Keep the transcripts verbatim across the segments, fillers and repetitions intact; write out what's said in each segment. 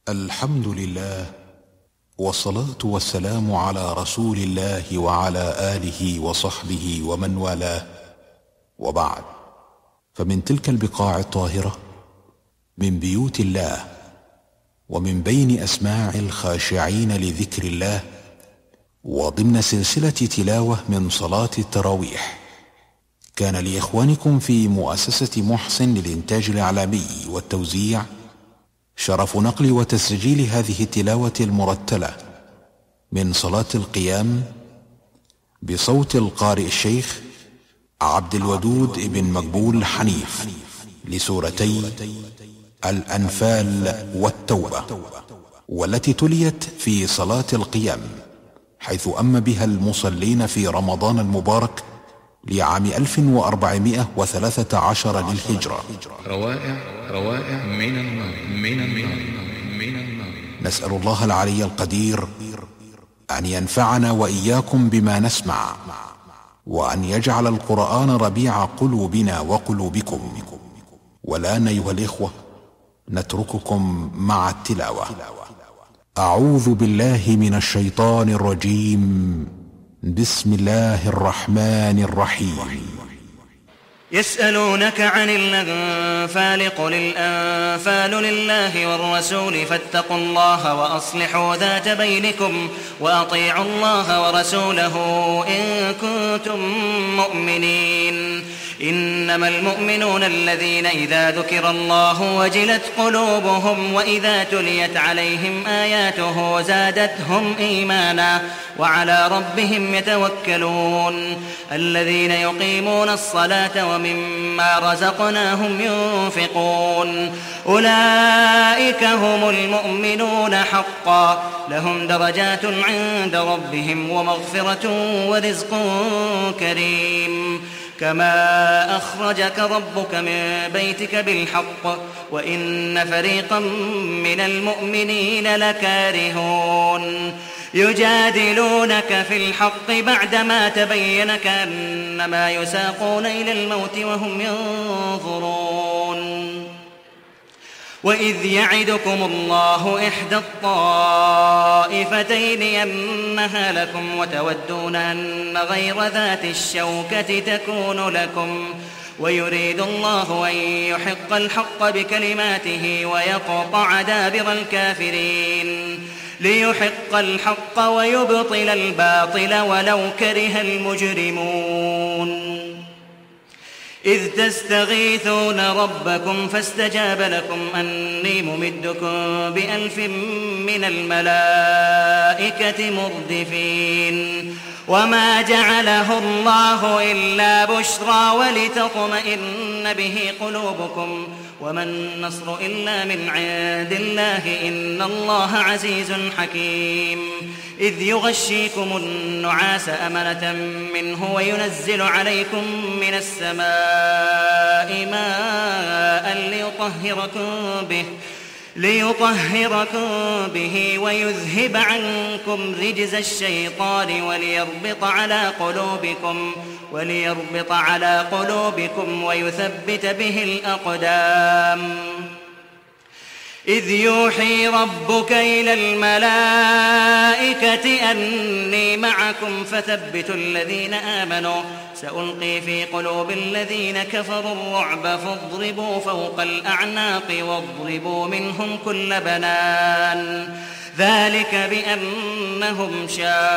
الحمد لله، والصلاة والسلام على رسول الله وعلى آله وصحبه ومن والاه، وبعد. فمن تلك البقاع الطاهرة، من بيوت الله ومن بين أسماع الخاشعين لذكر الله، وضمن سلسلة تلاوة من صلاة التراويح، كان لإخوانكم في مؤسسة محسن للإنتاج الإعلامي والتوزيع شرف نقل وتسجيل هذه التلاوة المرتلة من صلاة القيام بصوت القارئ الشيخ عبد الودود ابن مقبول حنيف لسورتي الأنفال والتوبة، والتي تليت في صلاة القيام، حيث أم بها المصلين في رمضان المبارك لعام ألف وأربعمائة وثلاثة عشر للهجرة. روائع روائع من النار من النار من النار. نسأل الله العلي القدير أن ينفعنا وإياكم بما نسمع، وأن يجعل القرآن ربيع قلوبنا وقلوبكم. والآن أيها الإخوة نترككم مع التلاوة. أعوذ بالله من الشيطان الرجيم. بسم الله الرحمن الرحيم. يسألونك عن الأنفال قل الأنفال لله والرسول فاتقوا الله وأصلحوا ذات بينكم وأطيعوا الله ورسوله إن كنتم مؤمنين. إنما المؤمنون الذين إذا ذكر الله وجلت قلوبهم وإذا تليت عليهم آياته زادتهم إيمانا وعلى ربهم يتوكلون. الذين يقيمون الصلاة ومما رزقناهم ينفقون أولئك هم المؤمنون حقا، لهم درجات عند ربهم ومغفرة ورزق كريم. كما أخرجك ربك من بيتك بالحق وإن فريقا من المؤمنين لكارهون. يجادلونك في الحق بعدما تبين كأنما يساقون إلى الموت وهم ينظرون. وإذ يعدكم الله إحدى الطائفتين أنها لكم وتودون أن غير ذات الشوكة تكون لكم، ويريد الله أن يحق الحق بكلماته ويقطع دابر الكافرين، ليحق الحق ويبطل الباطل ولو كره المجرمون. إذ تستغيثون ربكم فاستجاب لكم أني ممدكم بألف من الملائكة مردفين. وما جعله الله إلا بشرى ولتطمئن به قلوبكم، وما النصر إلا من عند الله إن الله عزيز حكيم. إذ يغشيكم النعاس أمنة منه وينزل عليكم من السماء ماء ليطهركم به ليطهركم به ويذهب عنكم رجز الشيطان وليربط على قلوبكم وليربط على قلوبكم ويثبت به الأقدام. إذ يوحي ربك إلى الملائكة أني معكم فثبتوا الذين آمنوا سألقي في قلوب الذين كفروا الرعب فاضربوا فوق الأعناق واضربوا منهم كل بنان. ذلك بأنهم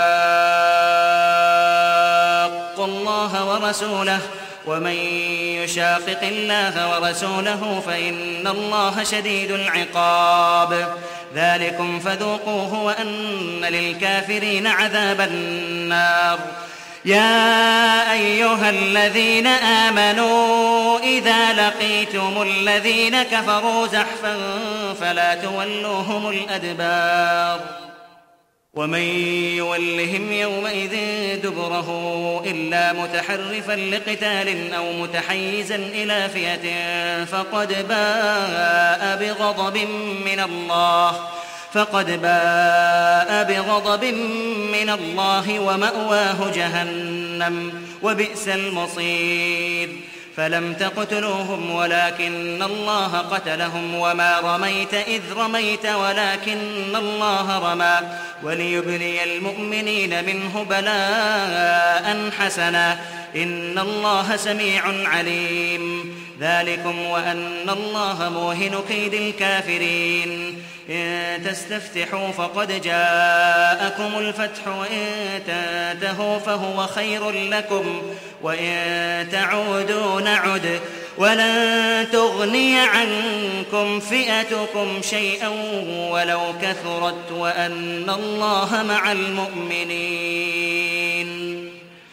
شاقوا الله ورسوله، ومن يشاقق الله ورسوله فإن الله شديد العقاب. ذلكم فذوقوه وأن للكافرين عذاب النار. يا أيها الذين آمنوا إذا لقيتم الذين كفروا زحفا فلا تولوهم الأدبار. ومن يولهم يومئذ دبره إلا متحرفا لقتال أو متحيزا إلى فئة فقد باء بغضب من الله فقد باء بغضب من الله ومأواه جهنم وبئس المصير. فلم تقتلوهم ولكن الله قتلهم وما رميت إذ رميت ولكن الله رمى وليبلي المؤمنين منه بلاء حسنا إن الله سميع عليم. ذلكم وأن الله موهن كيد الكافرين. إن تستفتحوا فقد جاءكم الفتح وإن تنتهوا فهو خير لكم وإن تعودوا نعد ولن تغني عنكم فئتكم شيئا ولو كثرت وأن الله مع المؤمنين.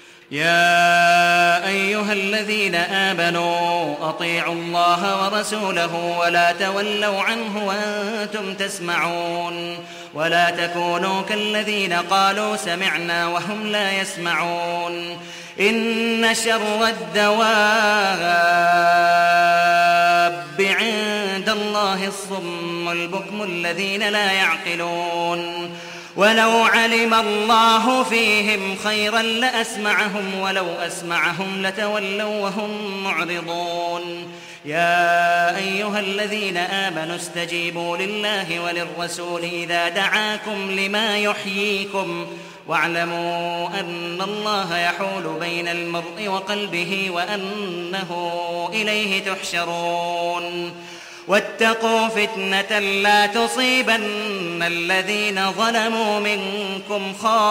يا أيها الذين آمنوا أطيعوا الله ورسوله ولا تولوا عنه وأنتم تسمعون ولا تكونوا كالذين قالوا سمعنا وهم لا يسمعون. إن شر الدواب عند الله الصم البكم الذين لا يعقلون. ولو علم الله فيهم خيرا لأسمعهم ولو أسمعهم لتولوا وهم معرضون. يا أيها الذين آمنوا استجيبوا لله وللرسول إذا دعاكم لما يحييكم واعلموا أن الله يحول بين المرء وقلبه وأنه إليه تحشرون. واتقوا فتنة لا تصيبن الذين ظلموا منكم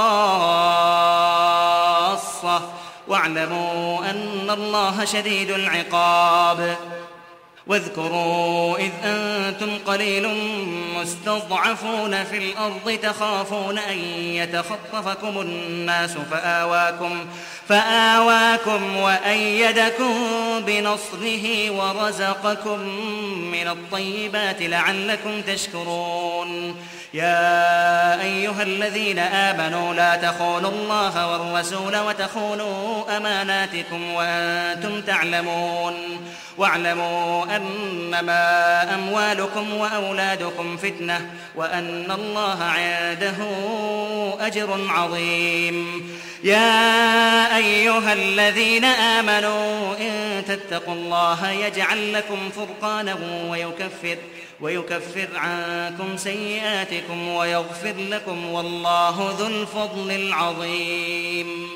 خاصة واعلموا أن الله شديد العقاب. واذكروا إذ أنتم قليل مستضعفون في الأرض تخافون أن يتخطفكم الناس فآواكم, فآواكم وأيدكم بنصره ورزقكم من الطيبات لعلكم تشكرون. يا أيها الذين آمنوا لا تخونوا الله والرسول وتخونوا أماناتكم وأنتم تعلمون. واعلموا أنما أموالكم وأولادكم فتنة وأن الله عنده أجر عظيم. يا أيها الذين آمنوا إن تتقوا الله يجعل لكم فرقانا ويكفر, ويكفر عنكم سيئاتكم ويغفر لكم والله ذو الفضل العظيم.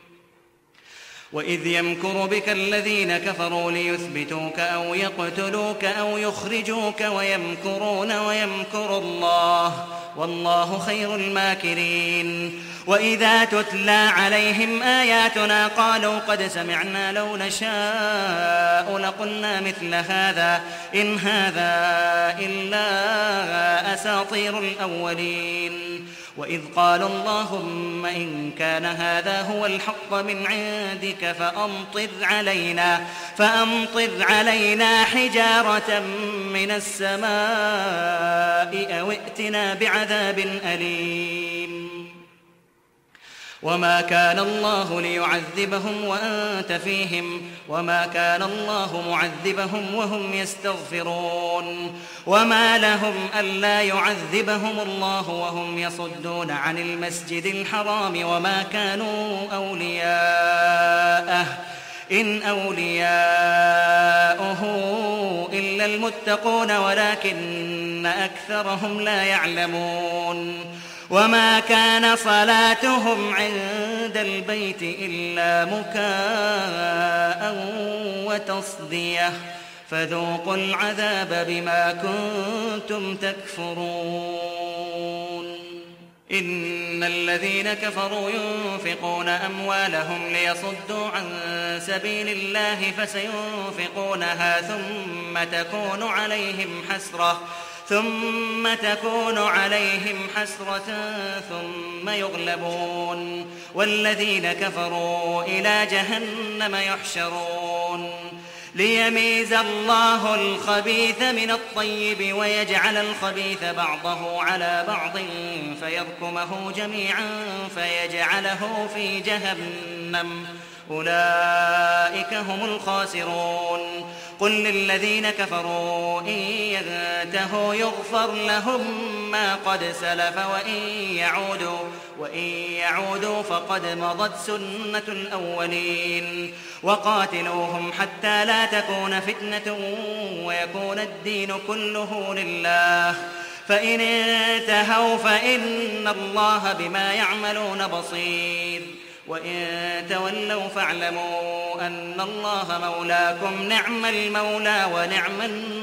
وإذ يمكر بك الذين كفروا ليثبتوك أو يقتلوك أو يخرجوك ويمكرون ويمكر الله والله خير الماكرين. وإذا تتلى عليهم آياتنا قالوا قد سمعنا لو نشاء لقلنا مثل هذا إن هذا إلا أساطير الأولين. وإذ قالوا اللهم إن كان هذا هو الحق من عندك فأمطر علينا, فأمطر علينا حجارة من السماء أو ائتنا بعذاب أليم. وما كان الله ليعذبهم وأنت فيهم وما كان الله معذبهم وهم يستغفرون. وما لهم ألا يعذبهم الله وهم يصدون عن المسجد الحرام وما كانوا أولياءه إن أولياؤه إلا المتقون ولكن أكثرهم لا يعلمون. وما كان صلاتهم عند البيت إلا مكاء وتصدية فذوقوا العذاب بما كنتم تكفرون. إن الذين كفروا ينفقون أموالهم ليصدوا عن سبيل الله فسينفقونها ثم تكون عليهم حسرة ثم تكون عليهم حسرة ثم يغلبون والذين كفروا إلى جهنم يحشرون. ليميز الله الخبيث من الطيب ويجعل الخبيث بعضه على بعض فيركمه جميعا فيجعله في جهنم أولئك هم الخاسرون. قل للذين كفروا إن ينتهوا يغفر لهم ما قد سلف وإن يعودوا, وإن يعودوا فقد مضت سنة الأولين وقاتلوهم حتى لا تكون فتنة ويكون الدين كله لله فإن انتهوا فإن الله بما يعملون بصير وإن تولوا فاعلموا أن الله مولاكم نعم المولى ونعم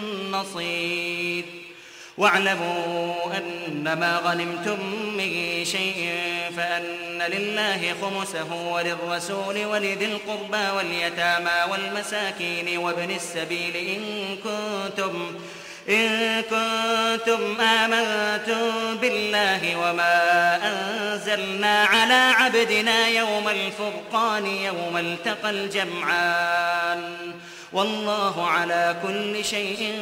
النصير واعلموا أنما غنمتم من شيء فأن لله خمسه وللرسول ولذي القربى واليتامى والمساكين وابن السبيل إن كنتم إن كنتم آمنتم بالله وما أنزلنا على عبدنا يوم الفرقان يوم التقى الجمعان والله على كل شيء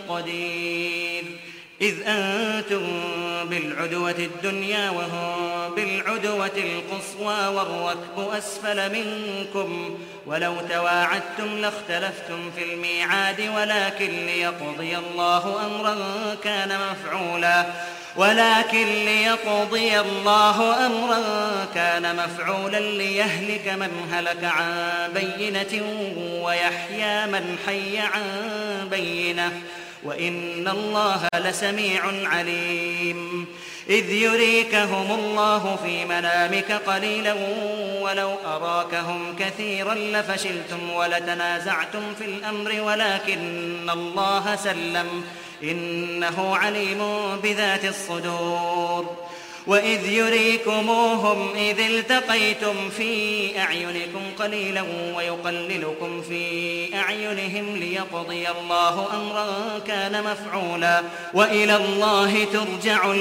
قدير إذ أنتم بالعدوة الدنيا وهم بالعدوة القصوى والركب أسفل منكم ولو تواعدتم لاختلفتم في الميعاد ولكن ليقضي الله أمرا كان مفعولا ولكن ليقضي الله أمرا كان مفعولا ليهلك من هلك عن بينة ويحيى من حي عن بينة وإن الله لسميع عليم إذ يريكهم الله في منامك قليلا ولو أراكهم كثيرا لفشلتم ولتنازعتم في الأمر ولكن الله سلم إنه عليم بذات الصدور وإذ يريكموهم إذ التقيتم في أعينكم قليلا ويقللكم في أعينهم ليقضي الله أمرا كان مفعولا وإلى الله ترجع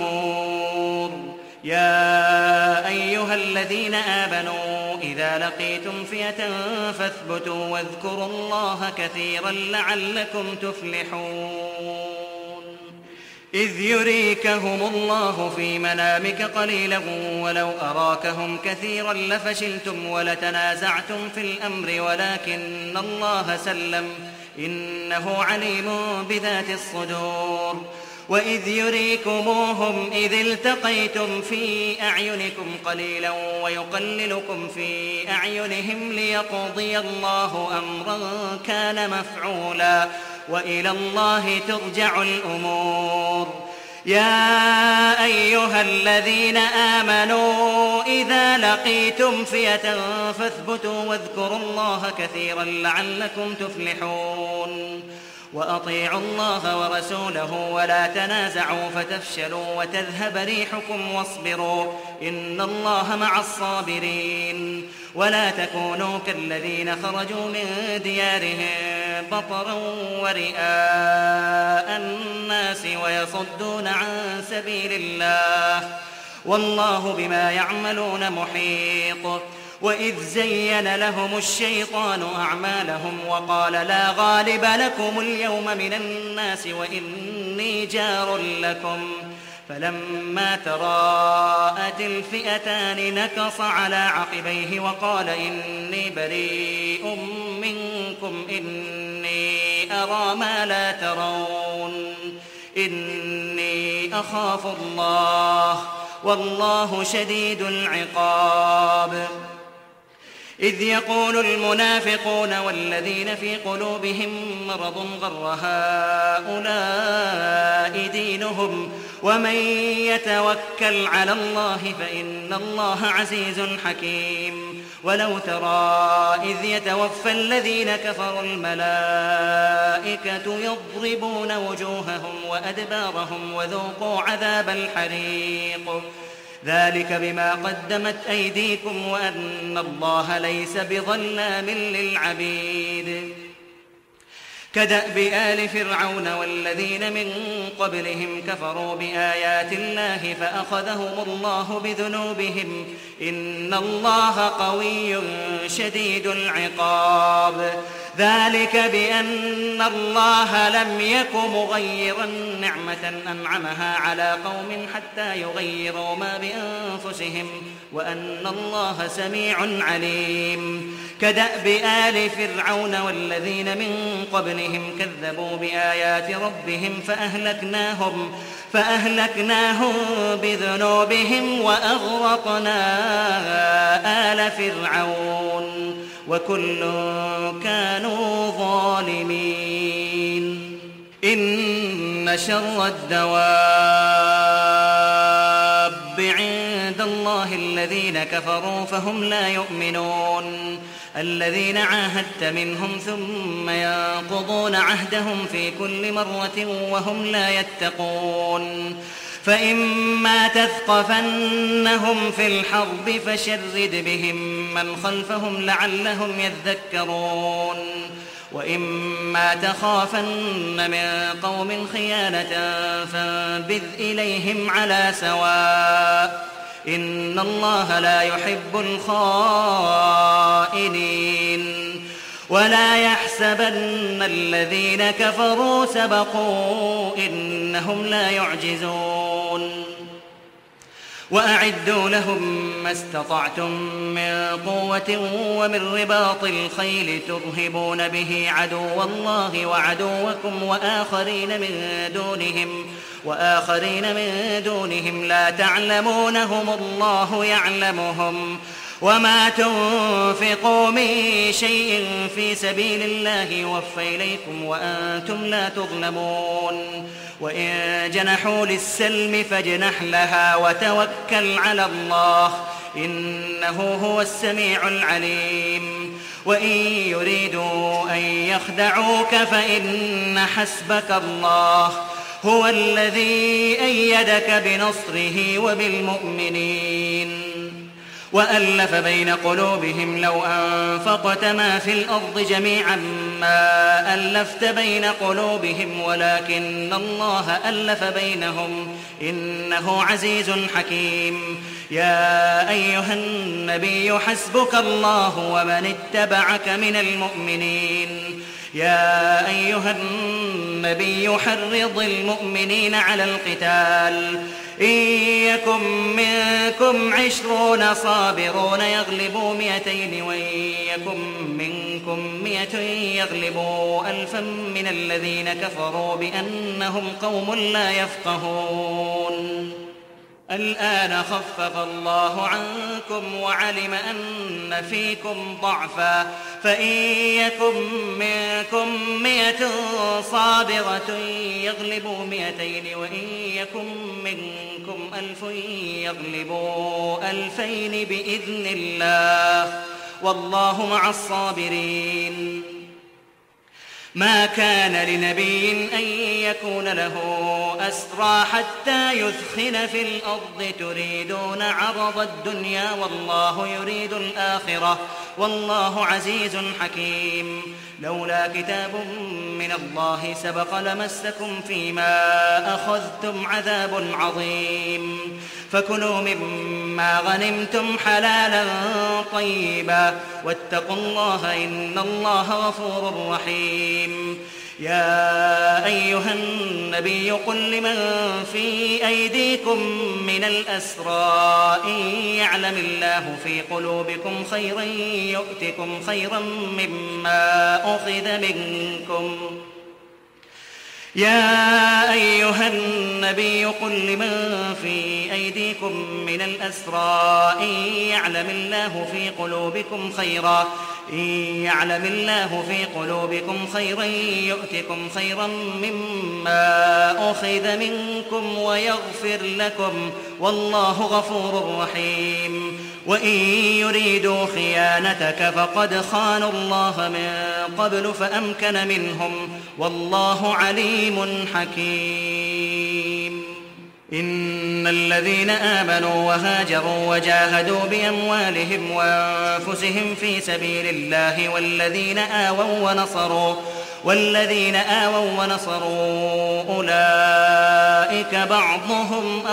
الأمور يا أيها الذين آمنوا إذا لقيتم فئة فاثبتوا واذكروا الله كثيرا لعلكم تفلحون إذ يريكهم الله في منامك قليلا ولو أراكهم كثيرا لفشلتم ولتنازعتم في الأمر ولكن الله سلم إنه عليم بذات الصدور وإذ يريكموهم إذ التقيتم في أعينكم قليلا ويقللكم في أعينهم ليقضي الله أمرا كان مفعولا وإلى الله ترجع الأمور يا أيها الذين آمنوا إذا لقيتم فئة فاثبتوا واذكروا الله كثيرا لعلكم تفلحون وأطيعوا الله ورسوله ولا تنازعوا فتفشلوا وتذهب ريحكم واصبروا إن الله مع الصابرين ولا تكونوا كالذين خرجوا من ديارهم بطرا ورئاء الناس ويصدون عن سبيل الله والله بما يعملون محيط وإذ زين لهم الشيطان أعمالهم وقال لا غالب لكم اليوم من الناس وإني جار لكم فلما تراءت الفئتان نكص على عقبيه وقال إني بريء منكم إني أرى ما لا ترون إني أخاف الله والله شديد العقاب إذ يقول المنافقون والذين في قلوبهم مرض غر هؤلاء دينهم ومن يتوكل على الله فإن الله عزيز حكيم ولو ترى إذ يتوفى الذين كفروا الملائكة يضربون وجوههم وأدبارهم وذوقوا عذاب الحريق ذلك بما قدمت أيديكم وأن الله ليس بظلام للعبيد كدأب آل فرعون والذين من قبلهم كفروا بآيات الله فأخذهم الله بذنوبهم إن الله قوي شديد العقاب ذلك بأن الله لم يك مغيرا نعمة أنعمها على قوم حتى يغيروا ما بأنفسهم وأن الله سميع عليم كدأب آل فرعون والذين من قبلهم كذبوا بآيات ربهم فأهلكناهم فأهلكناهم بذنوبهم وأغرقنا آل فرعون وكل كانوا ظالمين. إن شر الدواب عند الله الذين كفروا فهم لا يؤمنون الذين عاهدت منهم ثم ينقضون عهدهم في كل مرة وهم لا يتقون. فإما تثقفنهم في الحرب فشرد بهم من خلفهم لعلهم يذكرون. وإما تخافن من قوم خيانة فانبذ إليهم على سواء إن الله لا يحب الخائنين. ولا يحسبن الذين كفروا سبقوا إنهم لا يعجزون. وأعدوا لهم ما استطعتم من قوة ومن رباط الخيل ترهبون به عدو الله وعدوكم وآخرين من دونهم وآخرين من دونهم لا تعلمونهم الله يعلمهم. وما تنفقوا من شيء في سبيل الله يوفى إليكم وأنتم لا تظلمون. وإن جنحوا للسلم فاجنح لها وتوكل على الله إنه هو السميع العليم. وإن يريدوا أن يخدعوك فإن حسبك الله هو الذي أيدك بنصره وبالمؤمنين. وألف بين قلوبهم لو أنفقت ما في الأرض جميعا ما ألفت بين قلوبهم ولكن الله ألف بينهم إنه عزيز حكيم. يا أيها النبي حسبك الله ومن اتبعك من المؤمنين. يا أيها النبي حرض المؤمنين على القتال إن يكن منكم عشرون صابرون يغلبوا مئتين وإن يكن منكم مئة يغلبوا ألفا من الذين كفروا بأنهم قوم لا يفقهون. الآن خفف الله عنكم وعلم أن فيكم ضعفا فإن يكن منكم مئة صابرة يغلبوا مئتين وإن يكن منكم ألف يغلبوا ألفين بإذن الله والله مع الصابرين. ما كان لنبي أن يكون له أسرى حتى يثخن في الأرض تريدون عرض الدنيا والله يريد الآخرة والله عزيز حكيم. لولا كتاب من الله سبق لمسكم فيما أخذتم عذاب عظيم. فكلوا مما غنمتم حلالا طيبا واتقوا الله إن الله غفور رحيم. يا أيها النبي قل لمن في أيديكم من الأسرى إن يعلم الله في قلوبكم خيرا يؤتكم خيرا مما أخذ منكم. يا أيها النبي قل لمن في أيديكم من الأسرى إن يعلم الله في قلوبكم خيرا إن يعلم الله في قلوبكم خيرا يؤتكم خيرا مما أخذ منكم ويغفر لكم والله غفور رحيم. وإن يريدوا خيانتك فقد خانوا الله من قبل فأمكن منهم والله عليم حكيم. إن الذين آمنوا وهاجروا وجاهدوا بأموالهم وأنفسهم في سبيل الله والذين آووا ونصروا والذين آووا ونصروا أولئك بعضهم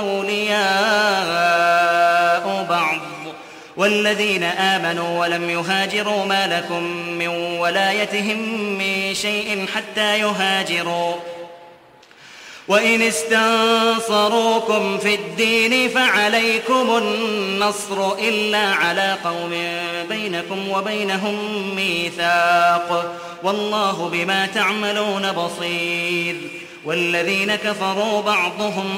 أولياء بعض والذين آمنوا ولم يهاجروا ما لكم من ولايتهم من شيء حتى يهاجروا وإن استنصروكم في الدين فعليكم النصر إلا على قوم بينكم وبينهم ميثاق والله بما تعملون بصير. والذين كفروا بعضهم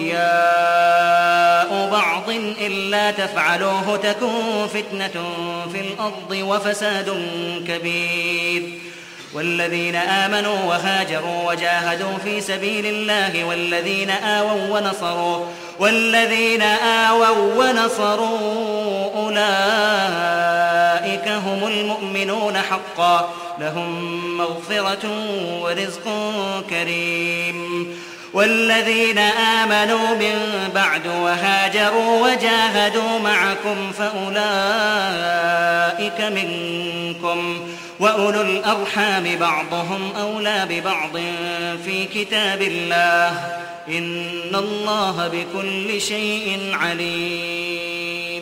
أولياء بعض إلا تفعلوه تكن فتنة في الأرض وفساد كبير. والذين آمنوا وهاجروا وجاهدوا في سبيل الله والذين آووا ونصروا والذين آووا ونصروا أولئك هم المؤمنون حقا لهم مغفرة ورزق كريم. والذين آمنوا من بعد وهاجروا وجاهدوا معكم فأولئك منكم وأولو الأرحام بعضهم أولى ببعض في كتاب الله إن الله بكل شيء عليم.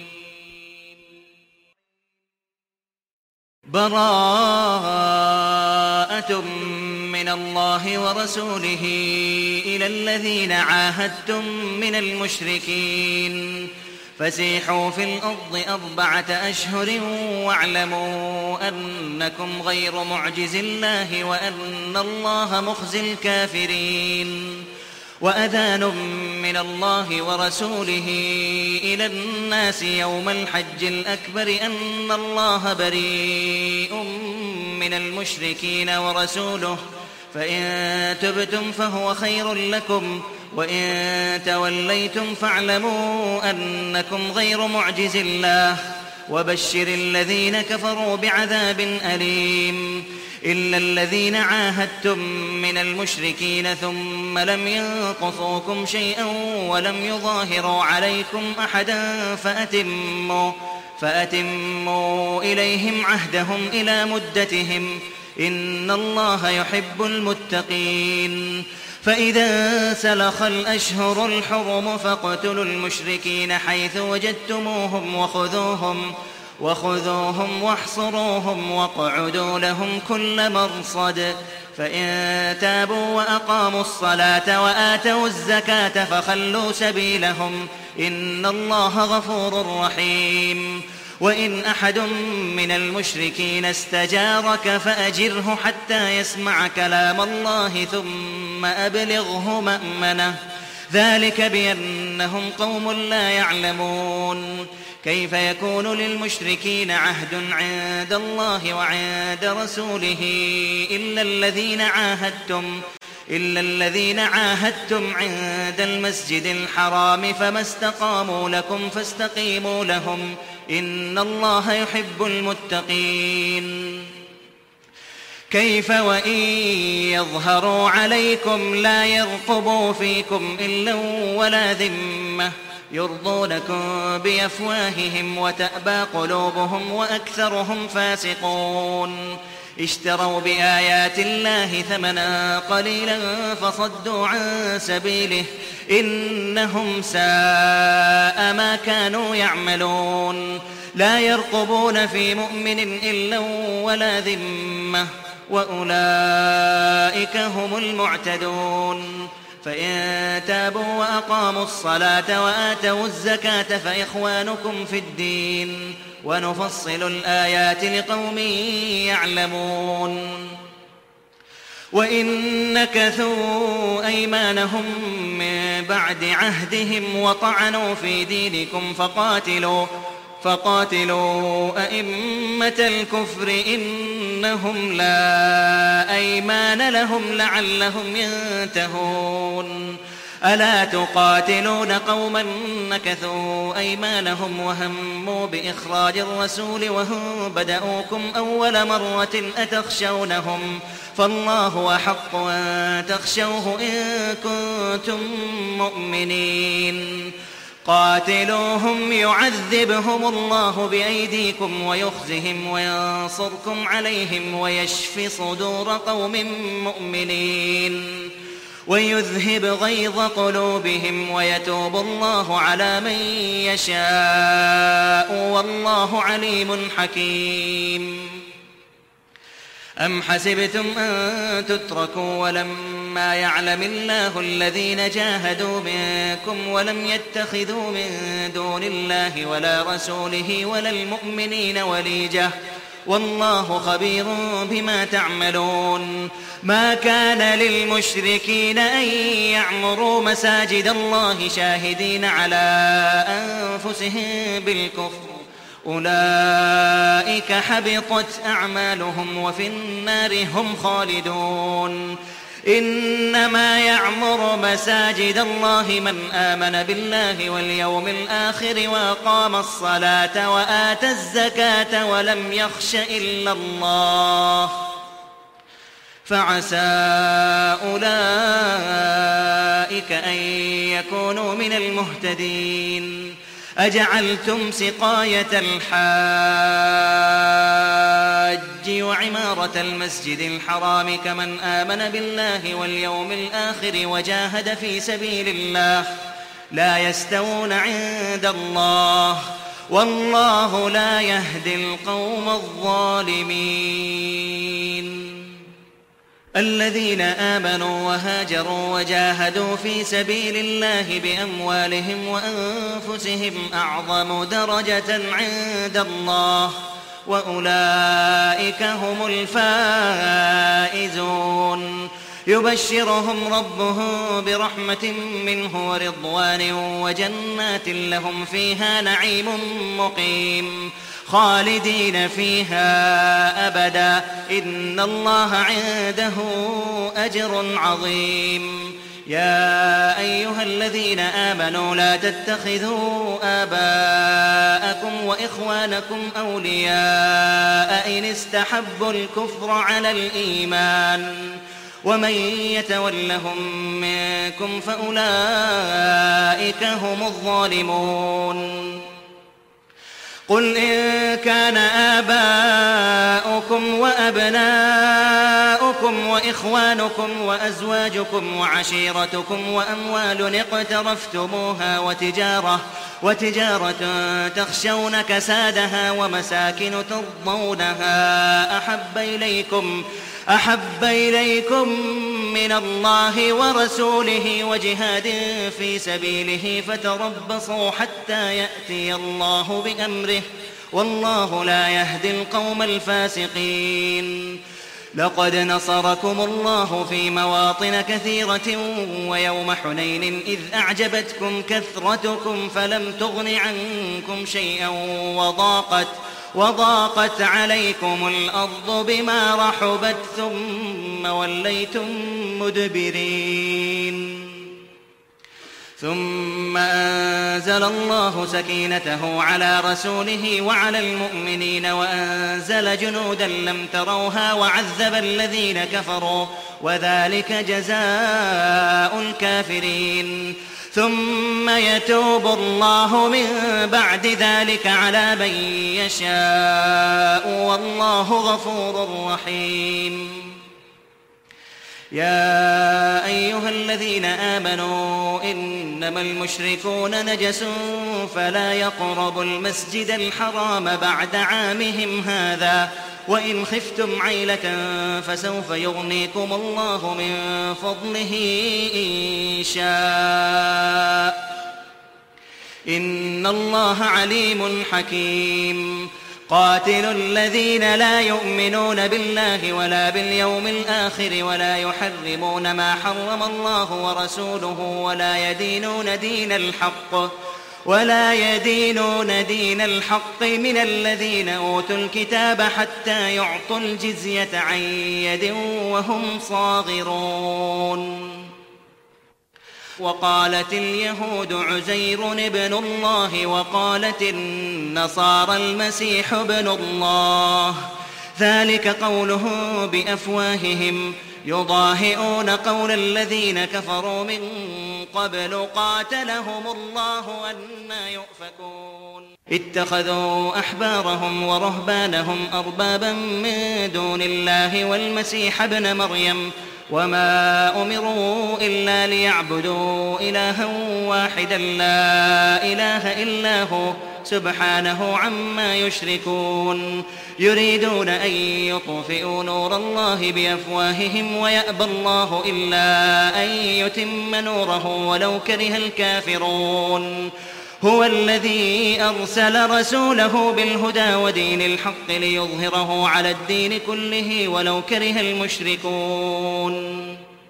براءة من الله ورسوله إلى الذين عاهدتم من المشركين فسيحوا في الأرض أربعة أشهر واعلموا أنكم غير معجز الله وأن الله مخزي الكافرين. وأذان من الله ورسوله إلى الناس يوم الحج الأكبر أن الله بريء من المشركين ورسوله فإن تبتم فهو خير لكم وإن توليتم فاعلموا أنكم غير معجز الله وبشر الذين كفروا بعذاب أليم. إلا الذين عاهدتم من المشركين ثم لم ينقصوكم شيئا ولم يظاهروا عليكم أحدا فأتموا, فأتموا إليهم عهدهم إلى مدتهم إن الله يحب المتقين. فإذا سلخ الأشهر الحرم فاقتلوا المشركين حيث وجدتموهم وخذوهم وخذوهم واحصروهم واقعدوا لهم كل مرصد. فإن تابوا وأقاموا الصلاة وآتوا الزكاة فخلوا سبيلهم إن الله غفور رحيم. وإن أحد من المشركين استجارك فأجره حتى يسمع كلام الله ثم أبلغه مأمنه ذلك بأنهم قوم لا يعلمون. كيف يكون للمشركين عهد عند الله وعند رسوله إلا الذين عاهدتم إلا الذين عاهدتم عند المسجد الحرام فما استقاموا لكم فاستقيموا لهم إن الله يحب المتقين. كيف وإن يظهروا عليكم لا يرقبوا فيكم إلا ولا ذمة يرضونكم بأفواههم وتأبى قلوبهم وأكثرهم فاسقون. اشتروا بآيات الله ثمنا قليلا فصدوا عن سبيله إنهم ساء ما كانوا يعملون. لا يرقبون في مؤمن إلا ولا ذمة وأولئك هم المعتدون. فإن تابوا وأقاموا الصلاة وآتوا الزكاة فإخوانكم في الدين ونفصل الآيات لقوم يعلمون. وإن نكثوا أيمانهم من بعد عهدهم وطعنوا في دينكم فقاتلوا فقاتلوا أئمة الكفر إنهم لا أيمان لهم لعلهم ينتهون. ألا تقاتلون قوما نكثوا أيمانهم وهموا بإخراج الرسول وهم بدأوكم أول مرة أتخشونهم فالله أحق أن تخشوه إن كنتم مؤمنين. قاتلوهم يعذبهم الله بأيديكم ويخزهم وينصركم عليهم ويشف صدور قوم مؤمنين ويذهب غيظ قلوبهم ويتوب الله على من يشاء والله عليم حكيم. أم حسبتم أن تتركوا ولما يعلم الله الذين جاهدوا منكم ولم يتخذوا من دون الله ولا رسوله ولا المؤمنين وليجة والله خبير بما تعملون. ما كان للمشركين أن يعمروا مساجد الله شاهدين على أنفسهم بالكفر أولئك حبطت أعمالهم وفي النار هم خالدون. إنما يعمر مساجد الله من آمن بالله واليوم الآخر وأقام الصلاة وآتى الزكاة ولم يخش إلا الله فعسى أولئك أن يكونوا من المهتدين. أجعلتم سقاية الحاج وعمارة المسجد الحرام كمن آمن بالله واليوم الآخر وجاهد في سبيل الله لا يستوون عند الله والله لا يهدي القوم الظالمين. الذين آمنوا وهاجروا وجاهدوا في سبيل الله بأموالهم وأنفسهم أعظم درجة عند الله وأولئك هم الفائزون. يبشرهم ربهم برحمة منه ورضوان وجنات لهم فيها نعيم مقيم خالدين فيها أبدا إن الله عنده أجر عظيم. يا أيها الذين آمنوا لا تتخذوا آباءكم وإخوانكم أولياء إن استحبوا الكفر على الإيمان ومن يتولهم منكم فأولئك هم الظالمون. قل إن كان آباؤكم وأبناؤكم وإخوانكم وأزواجكم وعشيرتكم وأموال اقترفتموها وتجارة, وتجارة تخشون كسادها ومساكن ترضونها أحب إليكم أحب إليكم من الله ورسوله وجهاد في سبيله فتربصوا حتى يأتي الله بأمره والله لا يهدي القوم الفاسقين. لقد نصركم الله في مواطن كثيرة ويوم حنين إذ أعجبتكم كثرتكم فلم تغن عنكم شيئا وضاقت وضاقت عليكم الأرض بما رحبت ثم وليتم مدبرين. ثم أنزل الله سكينته على رسوله وعلى المؤمنين وأنزل جنودا لم تروها وعذب الذين كفروا وذلك جزاء الكافرين. ثم يتوب الله من بعد ذلك على من يشاء والله غفور رحيم. يا أيها الذين آمنوا إنما المشركون نجس فلا يقربوا المسجد الحرام بعد عامهم هذا وإن خفتم عيلة فسوف يغنيكم الله من فضله إن شاء إن الله عليم حكيم. قاتلوا الذين لا يؤمنون بالله ولا باليوم الآخر ولا يحرمون ما حرم الله ورسوله ولا يدينون دين الحق ولا يدينون دين الحق من الذين أوتوا الكتاب حتى يعطوا الجزية عن يد وهم صاغرون. وقالت اليهود عزير ابن الله وقالت النصارى المسيح ابن الله ذلك قولهم بأفواههم يضاهئون قول الذين كفروا من قبل قاتلهم الله أنى يؤفكون. اتخذوا أحبارهم ورهبانهم أربابا من دون الله والمسيح ابن مريم وما أمروا إلا ليعبدوا إلها واحدا لا إله إلا هو سبحانه عما يشركون يريدون أن يطفئوا نور الله بأفواههم ويأبى الله إلا أن يتم نوره ولو كره الكافرون هو الذي أرسل رسوله بالهدى ودين الحق ليظهره على الدين كله ولو كره المشركون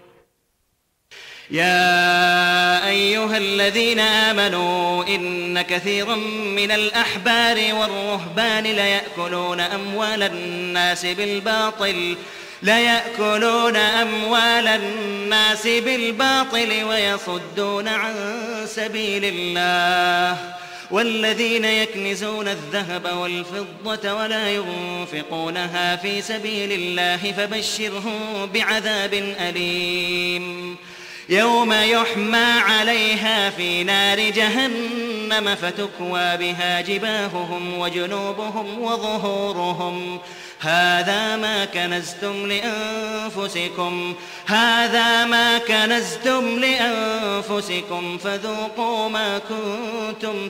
يا أيها الذين آمنوا إن كثيرا من الأحبار والرهبان ليأكلون أموال الناس بالباطل ليأكلون أموال الناس بالباطل ويصدون عن سبيل الله والذين يكنزون الذهب والفضة ولا ينفقونها في سبيل الله فبشرهم بعذاب أليم يوم يحمى عليها في نار جهنم فتكوى بها جباههم وجنوبهم وظهورهم هذا ما كنزتم لأنفسكم هذا ما كنزتم لأنفسكم فذوقوا ما كنتم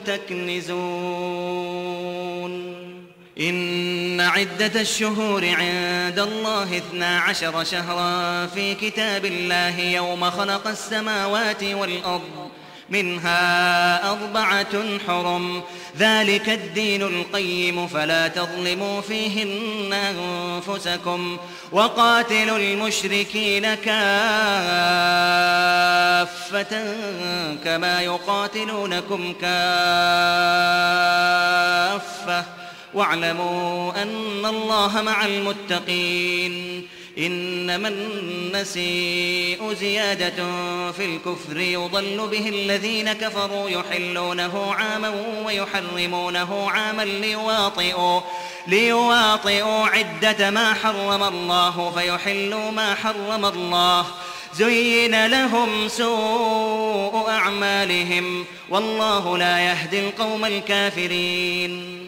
تكنزون إن عدة الشهور عند الله اثنا عشر شهرا في كتاب الله يوم خلق السماوات والأرض منها أربعة حرم ذلك الدين القيم فلا تظلموا فيهن أنفسكم وقاتلوا المشركين كافة كما يقاتلونكم كافة واعلموا أن الله مع المتقين إنما النسيء زيادة في الكفر يضل به الذين كفروا يحلونه عاما ويحرمونه عاما ليواطئوا, ليواطئوا عدة ما حرم الله فيحلوا ما حرم الله زين لهم سوء أعمالهم والله لا يهدي القوم الكافرين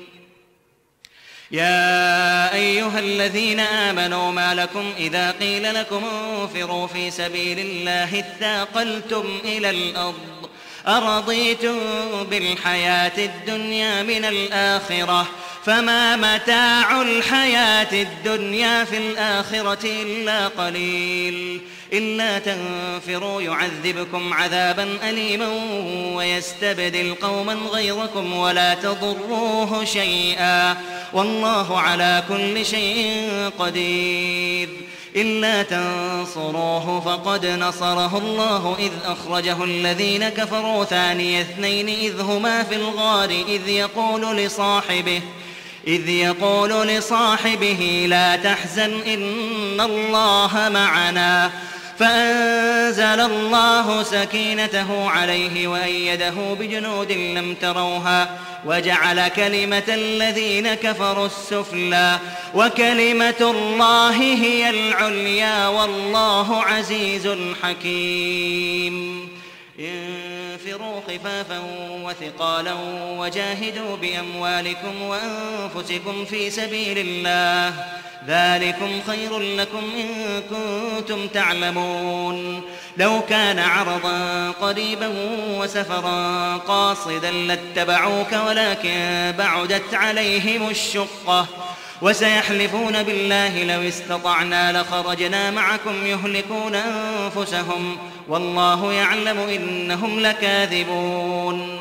يا أيها الذين آمنوا ما لكم إذا قيل لكم انفروا في سبيل الله اثاقلتم إلى الأرض أرضيتم بالحياة الدنيا من الآخرة فما متاع الحياة الدنيا في الآخرة إلا قليل إلا تنفروا يعذبكم عذابا أليما ويستبدل قوما غيركم ولا تضروه شيئا والله على كل شيء قدير إلا تنصروه فقد نصره الله إذ أخرجه الذين كفروا ثاني اثنين إذ هما في الغار إذ يقول لصاحبه إذ يقول لصاحبه لا تحزن إن الله معنا فأنزل الله سكينته عليه وأيده بجنود لم تروها وجعل كلمة الذين كفروا السفلى وكلمة الله هي العليا والله عزيز حكيم انفروا خفافا وثقالا وجاهدوا بأموالكم وأنفسكم في سبيل الله ذلكم خير لكم إن كنتم تعلمون لو كان عرضا قريبا وسفرا قاصدا لاتبعوك ولكن بعدت عليهم الشقة وسيحلفون بالله لو استطعنا لخرجنا معكم يهلكون أنفسهم والله يعلم إنهم لكاذبون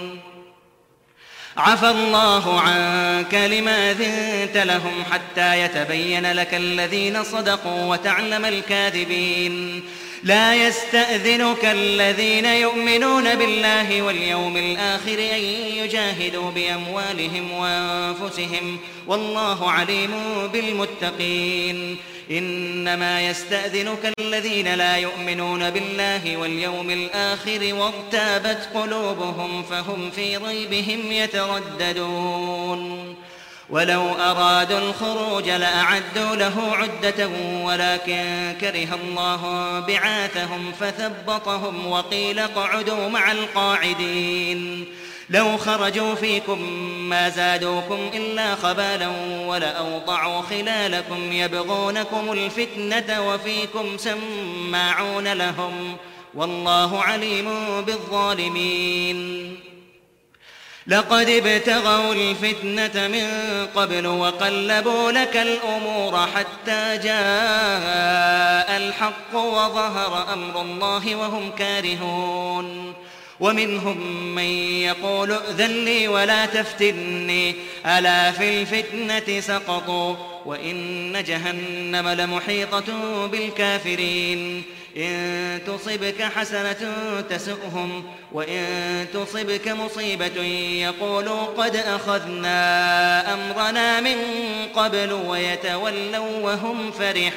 عفى الله عنك لما أذنت لهم حتى يتبين لك الذين صدقوا وتعلم الكاذبين لا يستأذنك الذين يؤمنون بالله واليوم الآخر أن يجاهدوا بأموالهم وأنفسهم والله عليم بالمتقين إنما يستأذنك الذين لا يؤمنون بالله واليوم الآخر وارتابت قلوبهم فهم في ريبهم يترددون ولو أرادوا الخروج لأعدوا له عدة ولكن كره الله بعاثهم فثبطهم وقيل اقعدوا مع القاعدين لو خرجوا فيكم ما زادوكم إلا خبالا ولأوضعوا خلالكم يبغونكم الفتنة وفيكم سماعون لهم والله عليم بالظالمين لقد ابتغوا الفتنة من قبل وقلبوا لك الأمور حتى جاء الحق وظهر أمر الله وهم كارهون ومنهم من يقول ائذن لي ولا تفتني ألا في الفتنة سقطوا وإن جهنم لمحيطة بالكافرين إن تصبك حسنة تسؤهم وإن تصبك مصيبة يقولوا قد أخذنا أمرنا من قبل ويتولوا وهم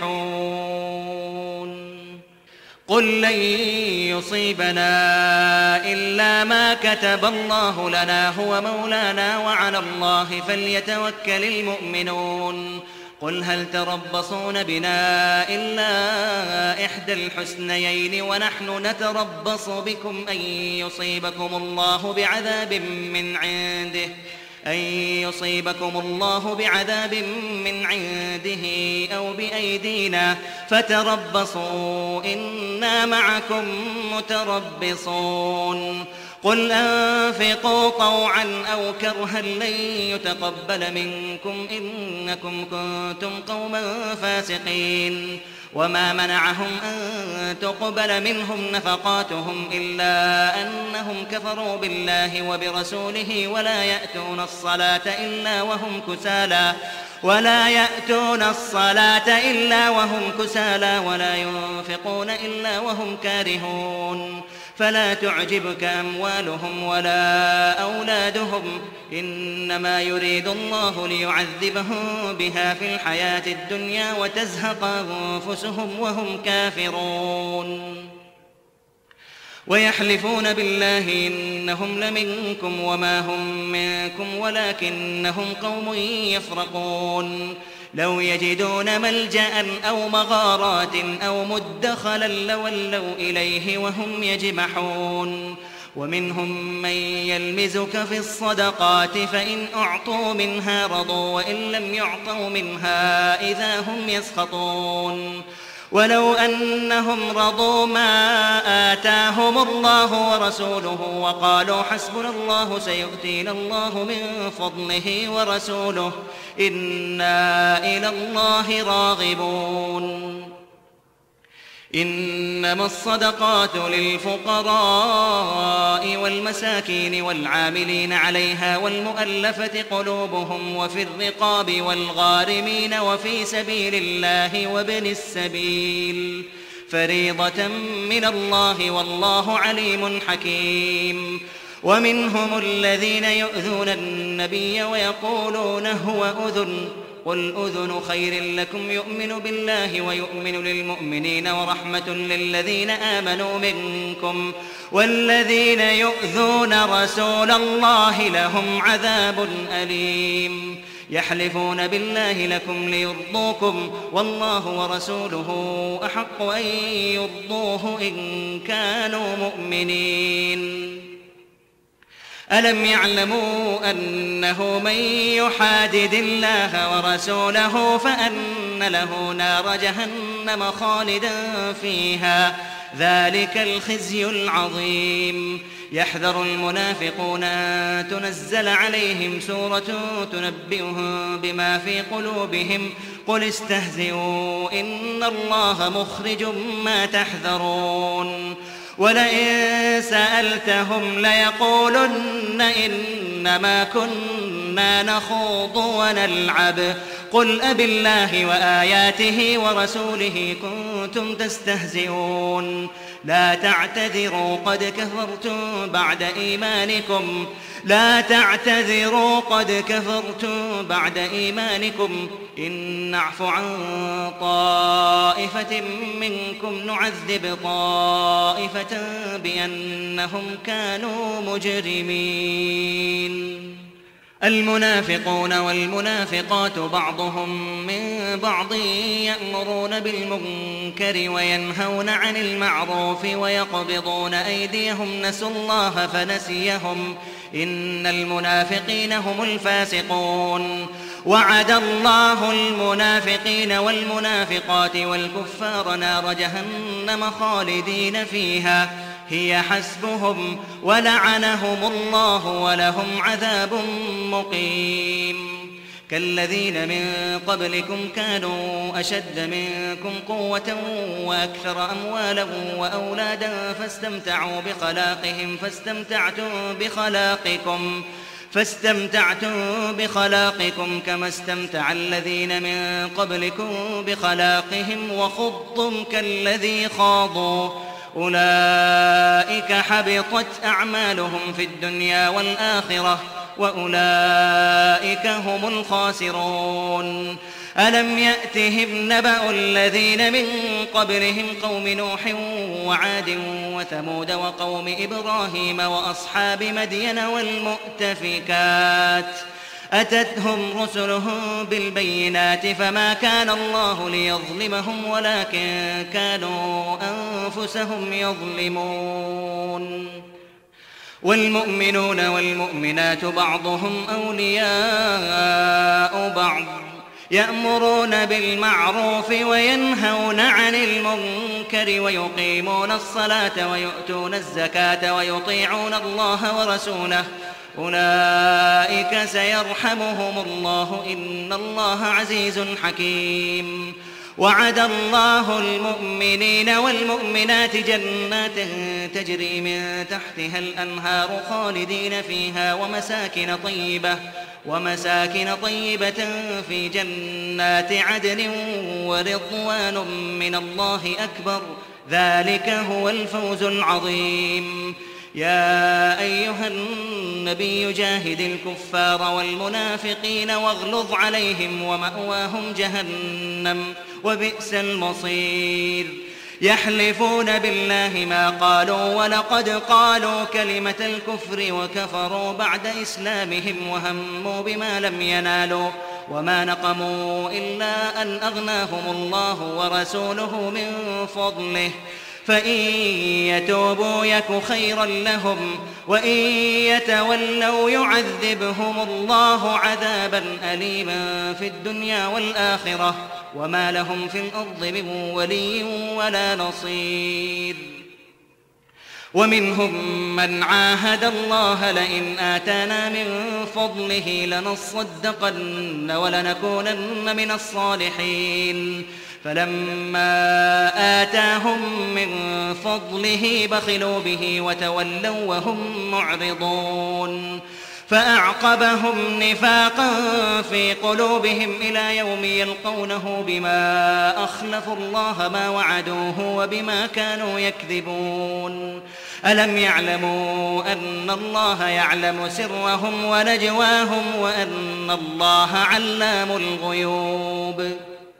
فرحون قل لن يصيبنا إلا ما كتب الله لنا هو مولانا وعلى الله فليتوكل المؤمنون قل هل تربصون بنا إلا إحدى الحسنيين ونحن نتربص بكم أن يصيبكم الله بعذاب من عنده أن يصيبكم الله بعذاب من عنده أو بأيدينا فتربصوا إنا معكم متربصون قل أنفقوا طوعا أو كرها لن يتقبل منكم إنكم كنتم قوما فاسقين وما منعهم أن تقبل منهم نفقاتهم إلا أنهم كفروا بالله وبرسوله ولا يأتون الصلاة إلا وهم كسالى ولا يأتون الصلاة إلا وهم كسالى ولا ينفقون إلا وهم كارهون فلا تعجبك أموالهم ولا أولادهم إنما يريد الله ليعذبهم بها في الحياة الدنيا وتزهق أنفسهم وهم كافرون ويحلفون بالله إنهم لمنكم وما هم منكم ولكنهم قوم يفرقون لو يجدون ملجأ أو مغارات أو مدخلا لولوا إليه وهم يجمحون ومنهم من يلمزك في الصدقات فإن أعطوا منها رضوا وإن لم يعطوا منها إذا هم يسخطون ولو أنهم رضوا ما آتاهم الله ورسوله وقالوا حسبنا الله سيؤتينا الله من فضله ورسوله إنا إلى الله راغبون إنما الصدقات للفقراء والمساكين والعاملين عليها والمؤلفة قلوبهم وفي الرقاب والغارمين وفي سبيل الله وابن السبيل فريضة من الله والله عليم حكيم ومنهم الذين يؤذون النبي ويقولون هو أذن قل أذن خير لكم يؤمن بالله ويؤمن للمؤمنين ورحمة للذين آمنوا منكم والذين يؤذون رسول الله لهم عذاب أليم يحلفون بالله لكم ليرضوكم والله ورسوله أحق أن يرضوه إن كانوا مؤمنين ألم يعلموا أنه من يحادد الله ورسوله فأن له نار جهنم خالدا فيها ذلك الخزي العظيم يحذر المنافقون أن تنزل عليهم سورة تنبئهم بما في قلوبهم قل استهزئوا إن الله مخرج ما تحذرون ولئن سألتهم ليقولن إنما كنا نخوض ونلعب قل أبالله وآياته ورسوله كنتم تستهزئون لا تعتذروا قد كفرتم بعد إيمانكم لا تعتذروا قد كفرتم بعد إيمانكم إن نعف عن طائفة منكم نعذب طائفة بأنهم كانوا مجرمين المنافقون والمنافقات بعضهم من بعض يأمرون بالمنكر وينهون عن المعروف ويقبضون أيديهم نسوا الله فنسيهم إن المنافقين هم الفاسقون وعد الله المنافقين والمنافقات والكفار نار جهنم خالدين فيها هي حسبهم ولعنهم الله ولهم عذاب مقيم كالذين من قبلكم كانوا أشد منكم قوة وأكثر أموالا وأولادا فاستمتعوا بخلاقهم فاستمتعتم بخلاقكم فاستمتعتم بخلاقكم كما استمتع الذين من قبلكم بخلاقهم وخضتم كالذي خاضوا أولئك حبطت أعمالهم في الدنيا والآخرة وأولئك هم الخاسرون ألم يأتهم نبأ الذين من قبلهم قوم نوح وعاد وثمود وقوم إبراهيم وأصحاب مدين والمؤتفكات أتتهم رسلهم بالبينات فما كان الله ليظلمهم ولكن كانوا أنفسهم يظلمون والمؤمنون والمؤمنات بعضهم أولياء بعض يأمرون بالمعروف وينهون عن المنكر ويقيمون الصلاة ويؤتون الزكاة ويطيعون الله ورسوله أولئك سيرحمهم الله إن الله عزيز حكيم وعد الله المؤمنين والمؤمنات جنات تجري من تحتها الأنهار خالدين فيها ومساكن طيبة ومساكن طيبة في جنات عدن ورضوان من الله أكبر ذلك هو الفوز العظيم يا أيها النبي جاهد الكفار والمنافقين واغلظ عليهم ومأواهم جهنم وبئس المصير يحلفون بالله ما قالوا ولقد قالوا كلمة الكفر وكفروا بعد إسلامهم وهموا بما لم ينالوا وما نقموا إلا أن أغناهم الله ورسوله من فضله فإن يتوبوا يك خيرا لهم وإن يتولوا يعذبهم الله عذابا أليما في الدنيا والآخرة وما لهم في الأرض من ولي ولا نصير ومنهم من عاهد الله لئن آتانا من فضله لنصدقن ولنكونن من الصالحين فلما آتاهم من فضله بخلوا به وتولوا وهم معرضون فأعقبهم نفاقا في قلوبهم إلى يوم يلقونه بما أخلفوا الله ما وعدوه وبما كانوا يكذبون ألم يعلموا أن الله يعلم سرهم ونجواهم وأن الله علام الغيوب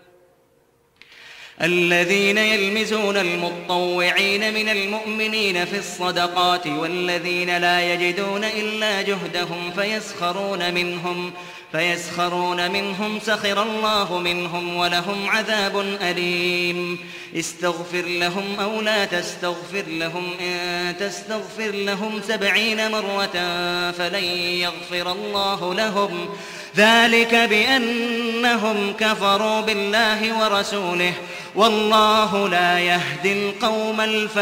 الذين يلمزون المطوعين من المؤمنين في الصدقات والذين لا يجدون إلا جهدهم فيسخرون منهم فيسخرون منهم سخر الله منهم ولهم عذاب أليم استغفر لهم أو لا تستغفر لهم إن تستغفر لهم سبعين مرة فلن يغفر الله لهم ذلك بأنهم كفروا بالله ورسوله والله لا يهدي القوم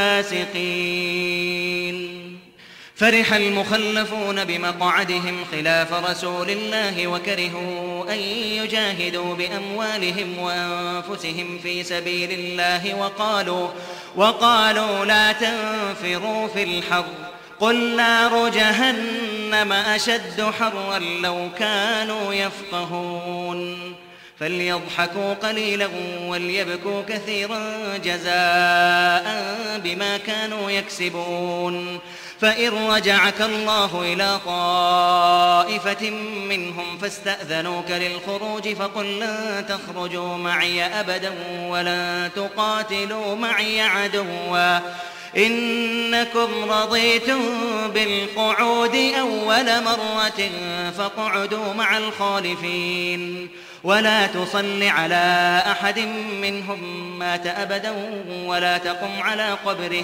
الفاسقين فرح المخلفون بمقعدهم خلاف رسول الله وكرهوا أن يجاهدوا بأموالهم وأنفسهم في سبيل الله وقالوا, وقالوا لا تنفروا في الحر قل نار جهنم أشد حرا لو كانوا يفقهون فليضحكوا قليلا وليبكوا كثيرا جزاء بما كانوا يكسبون فإن رجعك الله إلى طائفة منهم فاستأذنوك للخروج فقل لن تخرجوا معي أبدا ولن تقاتلوا معي عدوا إنكم رضيتم بالقعود أول مرة فاقعدوا مع الخالفين ولا تصل على أحد منهم مات أبدا ولا تقم على قبره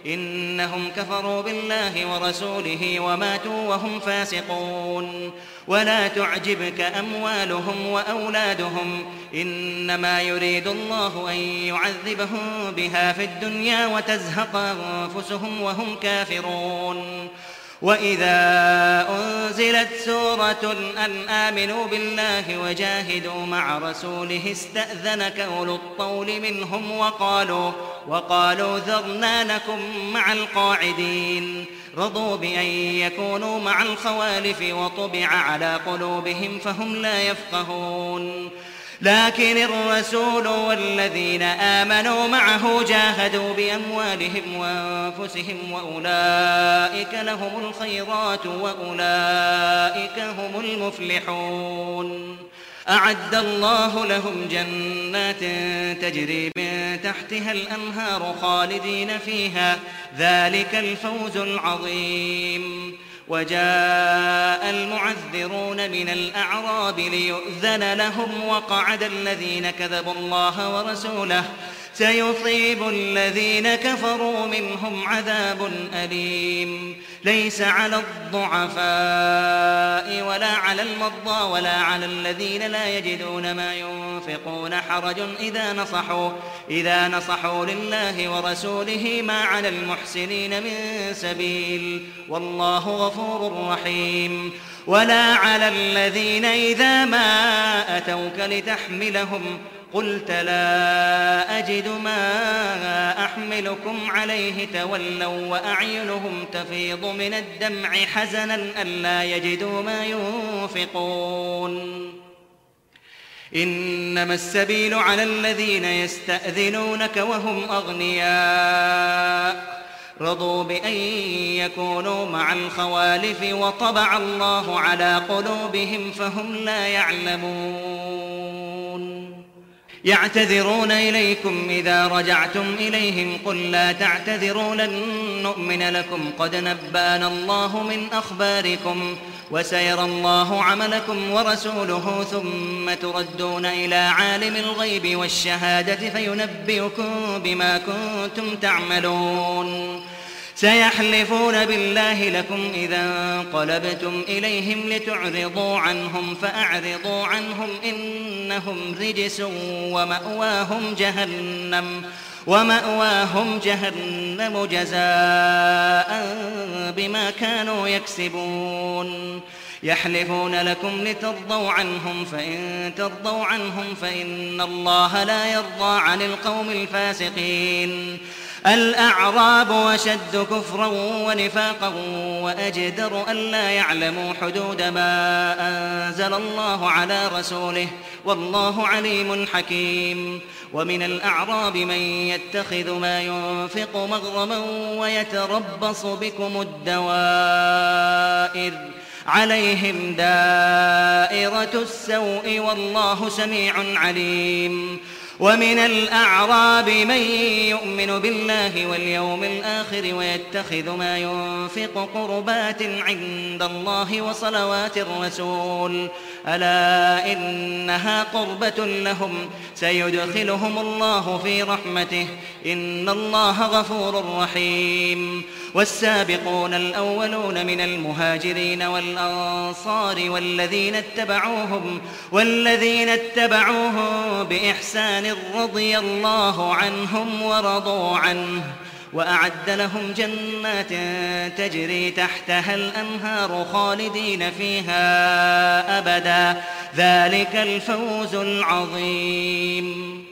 إنهم كفروا بالله ورسوله وماتوا وهم فاسقون. ولا تعجبك أموالهم وأولادهم إنما يريد الله أن يعذبهم بها في الدنيا وتزهق أنفسهم وهم كافرون. وإذا أنزلت سورة أن آمنوا بالله وجاهدوا مع رسوله استأذنك أولو الطول منهم وقالوا, وقالوا ذرنا نكن مع القاعدين. رضوا بأن يكونوا مع الخوالف وطبع على قلوبهم فهم لا يفقهون. لكن الرسول والذين آمنوا معه جاهدوا بأموالهم وأنفسهم وأولئك لهم الخيرات وأولئك هم المفلحون. أعد الله لهم جنات تجري من تحتها الأنهار خالدين فيها ذلك الفوز العظيم. وجاء المعذرون من الأعراب ليؤذن لهم وقعد الذين كذبوا الله ورسوله سيصيب الذين كفروا منهم عذاب أليم. ليس على الضعفاء ولا على المرضى ولا على الذين لا يجدون ما ينفقون حرج إذا نصحوا, إذا نصحوا لله ورسوله ما على المحسنين من سبيل والله غفور رحيم. ولا على الذين إذا ما أتوك لتحملهم قلت لا أجد ما أحملكم عليه تولوا وأعينهم تفيض من الدمع حزنا ألا يجدوا ما ينفقون. إنما السبيل على الذين يستأذنونك وهم أغنياء رضوا بأن يكونوا مع الخوالف وطبع الله على قلوبهم فهم لا يعلمون. يعتذرون إليكم إذا رجعتم إليهم قل لا تعتذروا لن نؤمن لكم قد نبأنا الله من أخباركم وسيرى الله عملكم ورسوله ثم تردون إلى عالم الغيب والشهادة فينبئكم بما كنتم تعملون. سيحلفون بالله لكم إذا انقلبتم إليهم لتعرضوا عنهم فأعرضوا عنهم إنهم رجس ومأواهم جهنم ومأواهم جهنم جزاء بما كانوا يكسبون. يحلفون لكم لترضوا عنهم فإن ترضوا عنهم فإن الله لا يرضى عن القوم الفاسقين. الأعراب أشد كفرا ونفاقا وأجدر ألا يعلموا حدود ما أنزل الله على رسوله والله عليم حكيم. ومن الأعراب من يتخذ ما ينفق مغرما ويتربص بكم الدوائر عليهم دائرة السوء والله سميع عليم. ومن الأعراب من يؤمن بالله واليوم الآخر ويتخذ ما ينفق قربات عند الله وصلوات الرسول ألا إنها قربة لهم سيدخلهم الله في رحمته إن الله غفور رحيم. والسابقون الأولون من المهاجرين والأنصار والذين اتبعوهم والذين اتبعوهم بإحسان رضي الله عنهم ورضوا عنه وأعد لهم جنات تجري تحتها الأنهار خالدين فيها أبدا ذلك الفوز العظيم.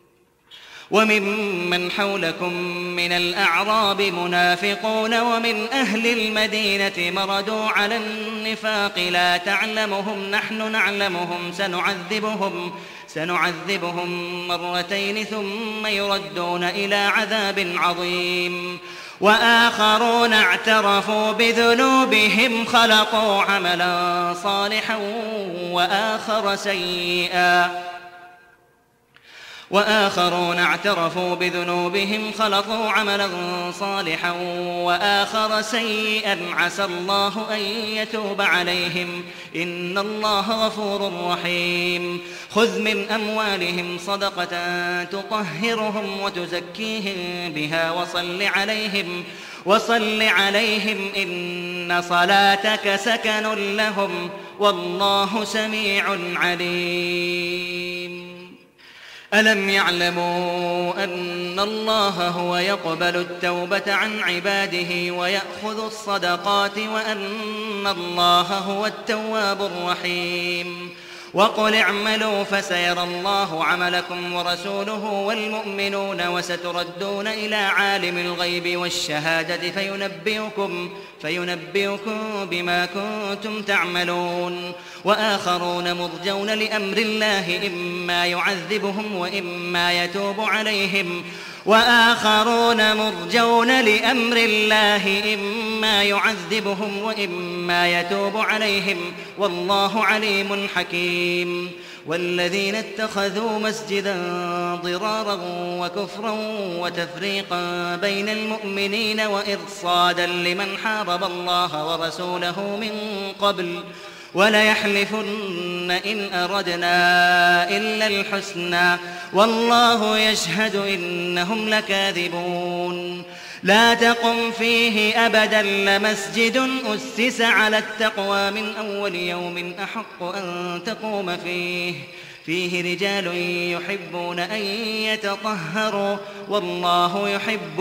وممن حولكم من الأعراب منافقون ومن أهل المدينة مردوا على النفاق لا تعلمهم نحن نعلمهم سنعذبهم سنعذبهم مرتين ثم يردون إلى عذاب عظيم. وآخرون اعترفوا بذنوبهم خلقوا عملا صالحا وآخر سيئا وآخرون اعترفوا بذنوبهم خلطوا عملا صالحا وآخر سيئا عسى الله أن يتوب عليهم إن الله غفور رحيم خذ من أموالهم صدقة تطهرهم وتزكيهم بها وصل عليهم وصل عليهم إن صلاتك سكن لهم والله سميع عليم ألم يعلموا أن الله هو يقبل التوبة عن عباده ويأخذ الصدقات وأن الله هو التواب الرحيم وقل اعملوا فسيرى الله عملكم ورسوله والمؤمنون وستردون إلى عالم الغيب والشهادة فينبئكم, فينبئكم بما كنتم تعملون وآخرون مرجون لأمر الله إما يعذبهم وإما يتوب عليهم وآخرون مرجون لأمر الله إما يعذبهم وإما يتوب عليهم والله عليم حكيم والذين اتخذوا مسجدا ضرارا وكفرا وتفريقا بين المؤمنين وإرصادا لمن حارب الله ورسوله من قبل وليحلفن إن أردنا إلا الحسنى والله يشهد إنهم لكاذبون لا تقم فيه أبدا لمسجد أسس على التقوى من أول يوم أحق أن تقوم فيه فيه رجال يحبون أن يتطهروا والله يحب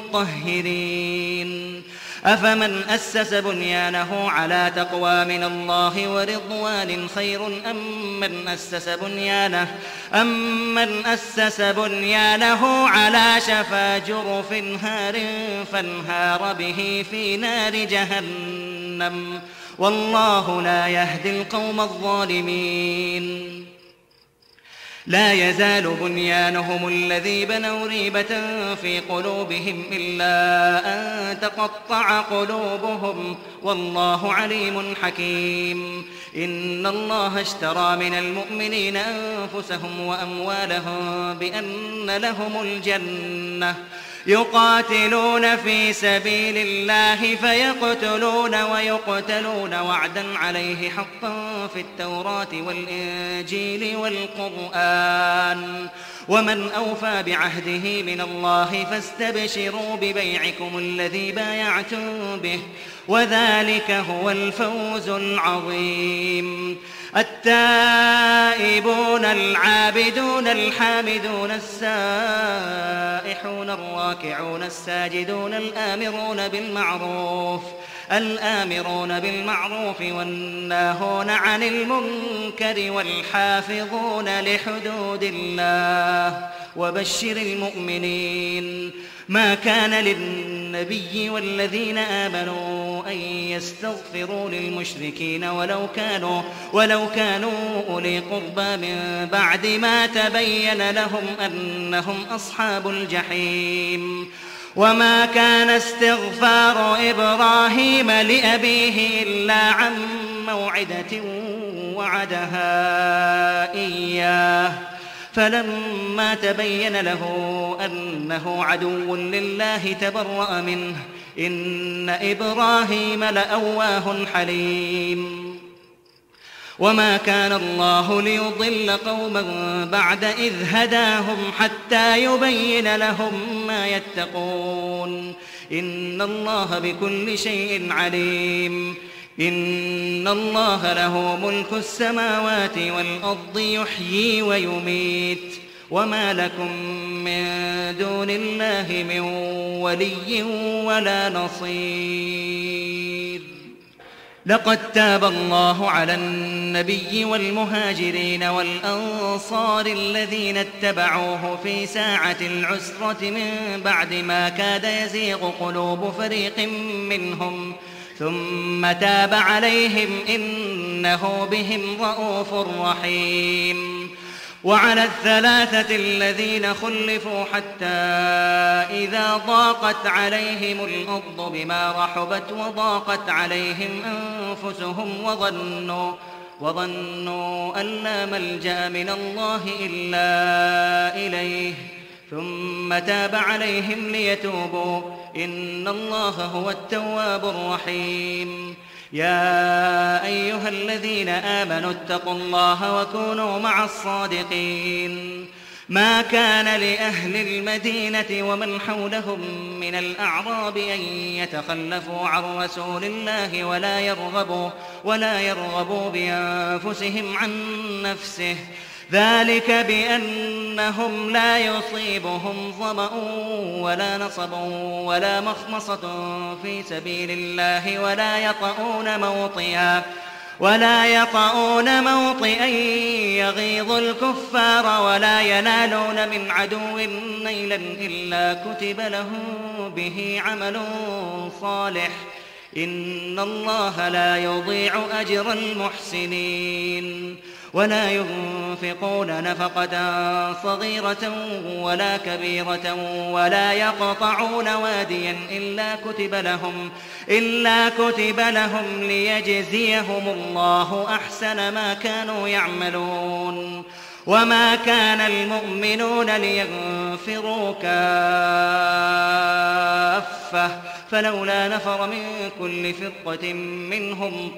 المطهرين أفمن أسس بنيانه على تقوى من الله ورضوان خير أم من أسس بنيانه, أم من أسس بنيانه على شفا جرف هار فانهار به في نار جهنم والله لا يهدي القوم الظالمين لا يزال بنيانهم الذي بنوا ريبة في قلوبهم إلا أن تقطع قلوبهم والله عليم حكيم إن الله اشترى من المؤمنين أنفسهم وأموالهم بأن لهم الجنة يقاتلون في سبيل الله فيقتلون ويقتلون وعدا عليه حقا في التوراة والإنجيل والقرآن ومن أوفى بعهده من الله فاستبشروا ببيعكم الذي بايعتم به وذلك هو الفوز العظيم التائبون العابدون الحامدون السائحون الراكعون الساجدون الآمرون بالمعروف الآمرون بالمعروف والناهون عن المنكر والحافظون لحدود الله وبشر المؤمنين ما كان للنبي والذين آمنوا أن يستغفروا للمشركين ولو كانوا, ولو كانوا أولي قربى من بعد ما تبين لهم أنهم أصحاب الجحيم وما كان استغفار إبراهيم لأبيه إلا عن موعدة وعدها إياه فلما تبين له أنه عدو لله تبرأ منه إن إبراهيم لأواه حليم وما كان الله ليضل قوما بعد إذ هداهم حتى يبين لهم ما يتقون إن الله بكل شيء عليم إن الله له ملك السماوات والأرض يحيي ويميت وما لكم من دون الله من ولي ولا نصير لقد تاب الله على النبي والمهاجرين والأنصار الذين اتبعوه في ساعة العسرة من بعد ما كاد يزيغ قلوب فريق منهم ثم تاب عليهم إنه بهم رءوف رحيم وعلى الثلاثة الذين خلفوا حتى إذا ضاقت عليهم الأرض بما رحبت وضاقت عليهم أنفسهم وظنوا, وظنوا أن لا ملجأ من الله إلا إليه ثم تاب عليهم ليتوبوا إن الله هو التواب الرحيم. يا أيها الذين آمنوا اتقوا الله وكونوا مع الصادقين. ما كان لأهل المدينة ومن حولهم من الأعراب أن يتخلفوا عن رسول الله ولا يرغبوا, ولا يرغبوا بأنفسهم عن نفسه، ذلك بأنهم لا يصيبهم ظمأ ولا نصب ولا مخمصة في سبيل الله ولا يطؤون موطئا ولا يطؤون موطئا يغيظ الكفار ولا ينالون من عدو نيلا إلا كتب لهم به عمل صالح إن الله لا يضيع أجر المحسنين. ولا ينفقون نفقة صغيرة ولا كبيرة ولا يقطعون واديا إلا كتب لهم, إلا كتب لهم ليجزيهم الله أحسن ما كانوا يعملون. وما كان المؤمنون لينفروا كافة فلولا نفر من كل فرقة منهم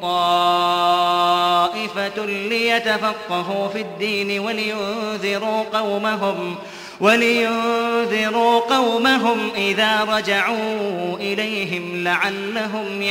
طائفة ليتفقهوا في الدين ولينذروا قومهم ولينذروا قومهم إذا رجعوا إليهم لعلهم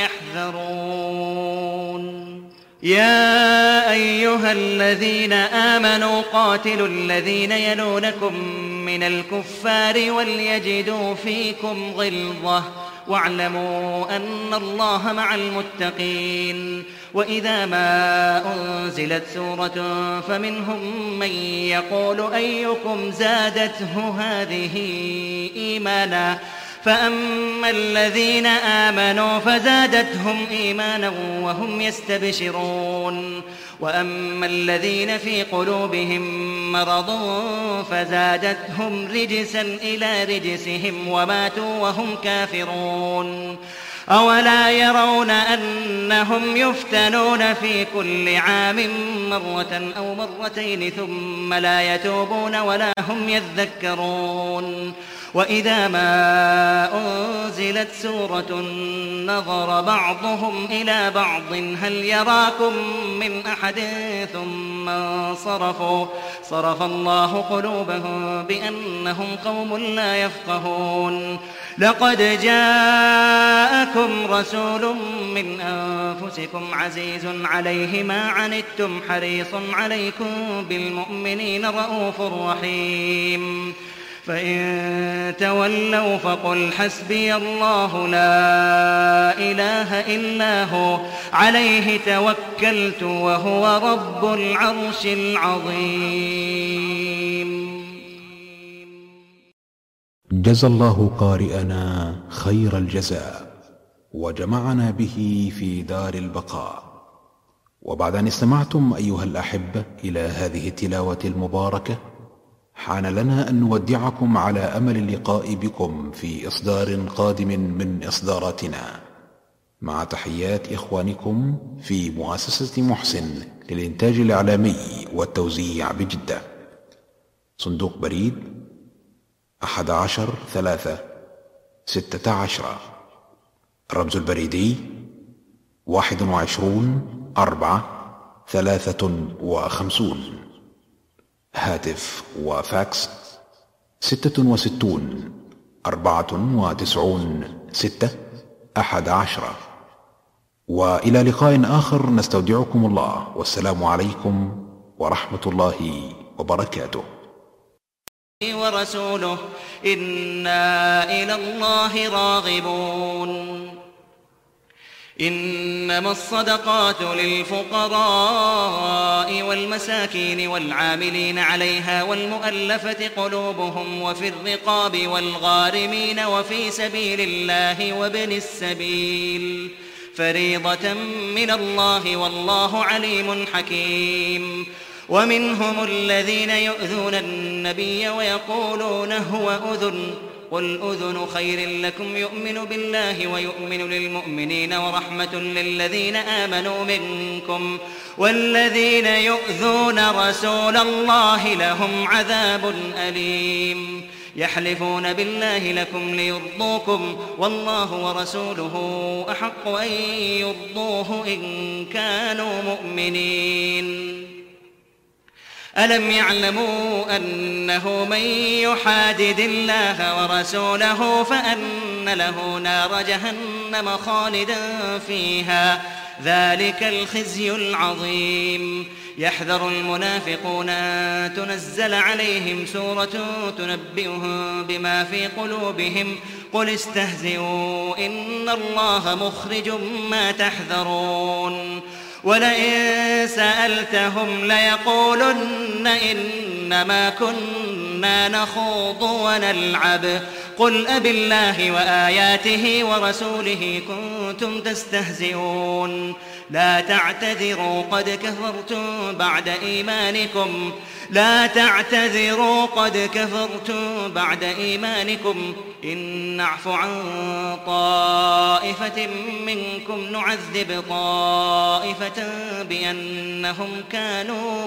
يحذرون. يا أيها الذين آمنوا قاتلوا الذين يلونكم من الكفار وليجدوا فيكم غلظة واعلموا أن الله مع المتقين. وإذا ما أنزلت سورة فمنهم من يقول أيكم زادته هذه إيمانا فأما الذين آمنوا فزادتهم إيمانا وهم يستبشرون وأما الذين في قلوبهم مرض فزادتهم رجسا إلى رجسهم وماتوا وهم كافرون. أولا يرون أنهم يفتنون في كل عام مرة أو مرتين ثم لا يتوبون ولا هم يذكرون. وإذا ما أنزلت سورة نظر بعضهم إلى بعض هل يراكم من أحد ثم انصرفوا صرف الله قلوبهم بأنهم قوم لا يفقهون. لقد جاءكم رسول من أنفسكم عزيز عليه ما عنتم حريص عليكم بالمؤمنين رؤوف رحيم. فإن تولوا فقل حسبي الله لا إله إلا هو عليه توكلت وهو رب العرش العظيم. جزى الله قارئنا خير الجزاء وجمعنا به في دار البقاء. وبعد أن استمعتم أيها الأحبة إلى هذه التلاوة المباركة حان لنا أن نودعكم على أمل اللقاء بكم في إصدار قادم من إصداراتنا، مع تحيات إخوانكم في مؤسسة محسن للإنتاج الإعلامي والتوزيع بجدة. صندوق بريد أحد عشر ثلاثة ستة عشر، الرمز البريدي واحد وعشرون أربعة ثلاثة وخمسون، هاتف وفاكس ستة وستون أربعة وتسعون ستة أحد عشر. وإلى لقاء آخر نستودعكم الله، والسلام عليكم ورحمة الله وبركاته. ورسوله إنا إلى الله راغبون. إنما الصدقات للفقراء والمساكين والعاملين عليها والمؤلفة قلوبهم وفي الرقاب والغارمين وفي سبيل الله وابن السبيل فريضة من الله والله عليم حكيم. ومنهم الذين يؤذون النبي ويقولون هو أذن قل أذن خير لكم يؤمن بالله ويؤمن للمؤمنين ورحمة للذين آمنوا منكم والذين يؤذون رسول الله لهم عذاب أليم يحلفون بالله لكم ليرضوكم والله ورسوله أحق أن يرضوه إن كانوا مؤمنين ألم يعلموا أنه من يحادد الله ورسوله فأن له نار جهنم خالدا فيها ذلك الخزي العظيم يحذر المنافقون أن تنزل عليهم سورة تنبئهم بما في قلوبهم قل استهزئوا إن الله مخرج ما تحذرون ولئن سألتهم ليقولن إنما كنا نخوض ونلعب قل أبالله وآياته ورسوله كنتم تستهزئون لا تعتذروا قد كفرتم بعد إيمانكم لا تعتذروا قد كفرتم بعد إيمانكم إن نعف عن طائفة منكم نعذب طائفة بأنهم كانوا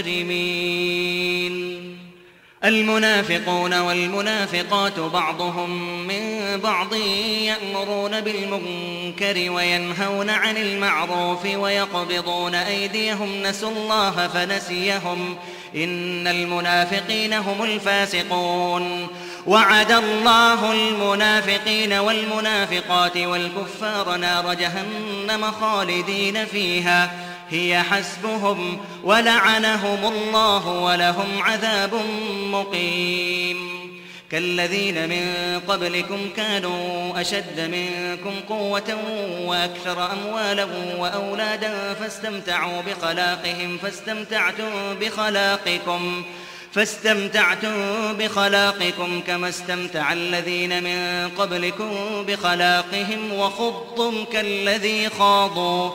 مجرمين المنافقون والمنافقات بعضهم من بعض يأمرون بالمنكر وينهون عن المعروف ويقبضون أيديهم نسوا الله فنسيهم إن المنافقين هم الفاسقون وعد الله المنافقين والمنافقات والكفار نار جهنم خالدين فيها هي حسبهم ولعنهم الله ولهم عذاب مقيم كالذين من قبلكم كانوا أشد منكم قوة وأكثر أموالا وأولادا فاستمتعوا بخلاقهم فاستمتعتم بخلاقكم فاستمتعتم بخلاقكم كما استمتع الذين من قبلكم بخلاقهم وخضتم كالذي خاضوا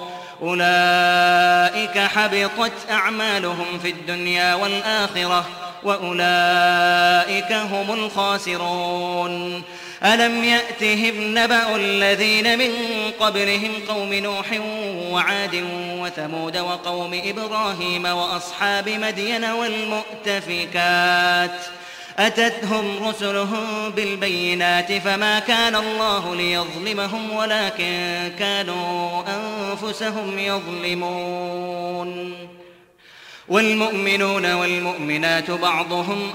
أولئك حبطت أعمالهم في الدنيا والآخرة وأولئك هم الخاسرون ألم يأتهم نبأ الذين من قبلهم قوم نوح وعاد وثمود وقوم إبراهيم وأصحاب مدين والمؤتفكات أتتهم رسلهم بالبينات فما كان الله ليظلمهم ولكن كانوا أنفسهم يظلمون والمؤمنون والمؤمنات بعضهم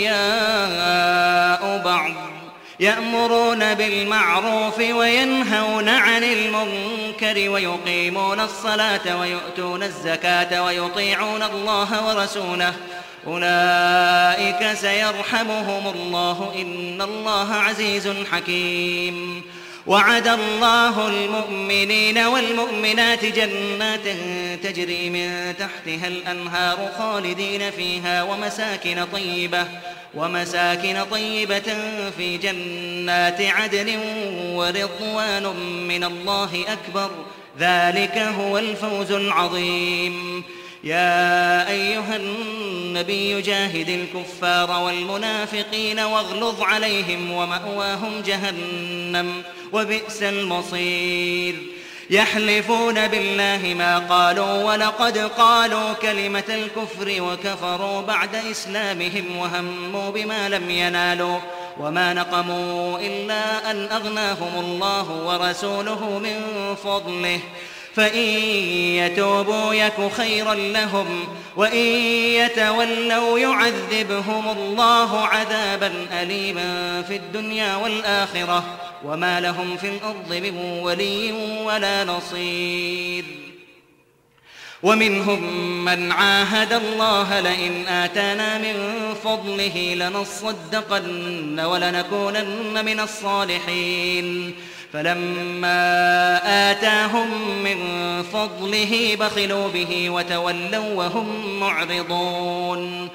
أولياء بعض يأمرون بالمعروف وينهون عن المنكر ويقيمون الصلاة ويؤتون الزكاة ويطيعون الله ورسوله أولئك سيرحمهم الله إن الله عزيز حكيم وعد الله المؤمنين والمؤمنات جنات تجري من تحتها الأنهار خالدين فيها ومساكن طيبة ومساكن طيبة في جنات عدن ورضوان من الله أكبر ذلك هو الفوز العظيم يا أيها النبي جاهد الكفار والمنافقين واغلظ عليهم ومأواهم جهنم وبئس المصير يحلفون بالله ما قالوا ولقد قالوا كلمة الكفر وكفروا بعد إسلامهم وهموا بما لم ينالوا وما نقموا إلا أن أغناهم الله ورسوله من فضله فإن يتوبوا يك خيرا لهم وإن يتولوا يعذبهم الله عذابا أليما في الدنيا والآخرة وما لهم في الأرض من ولي ولا نصير ومنهم من عاهد الله لئن آتانا من فضله لنصدقن ولنكونن من الصالحين فلما آتاهم من فضله بخلوا به وتولوا وهم معرضون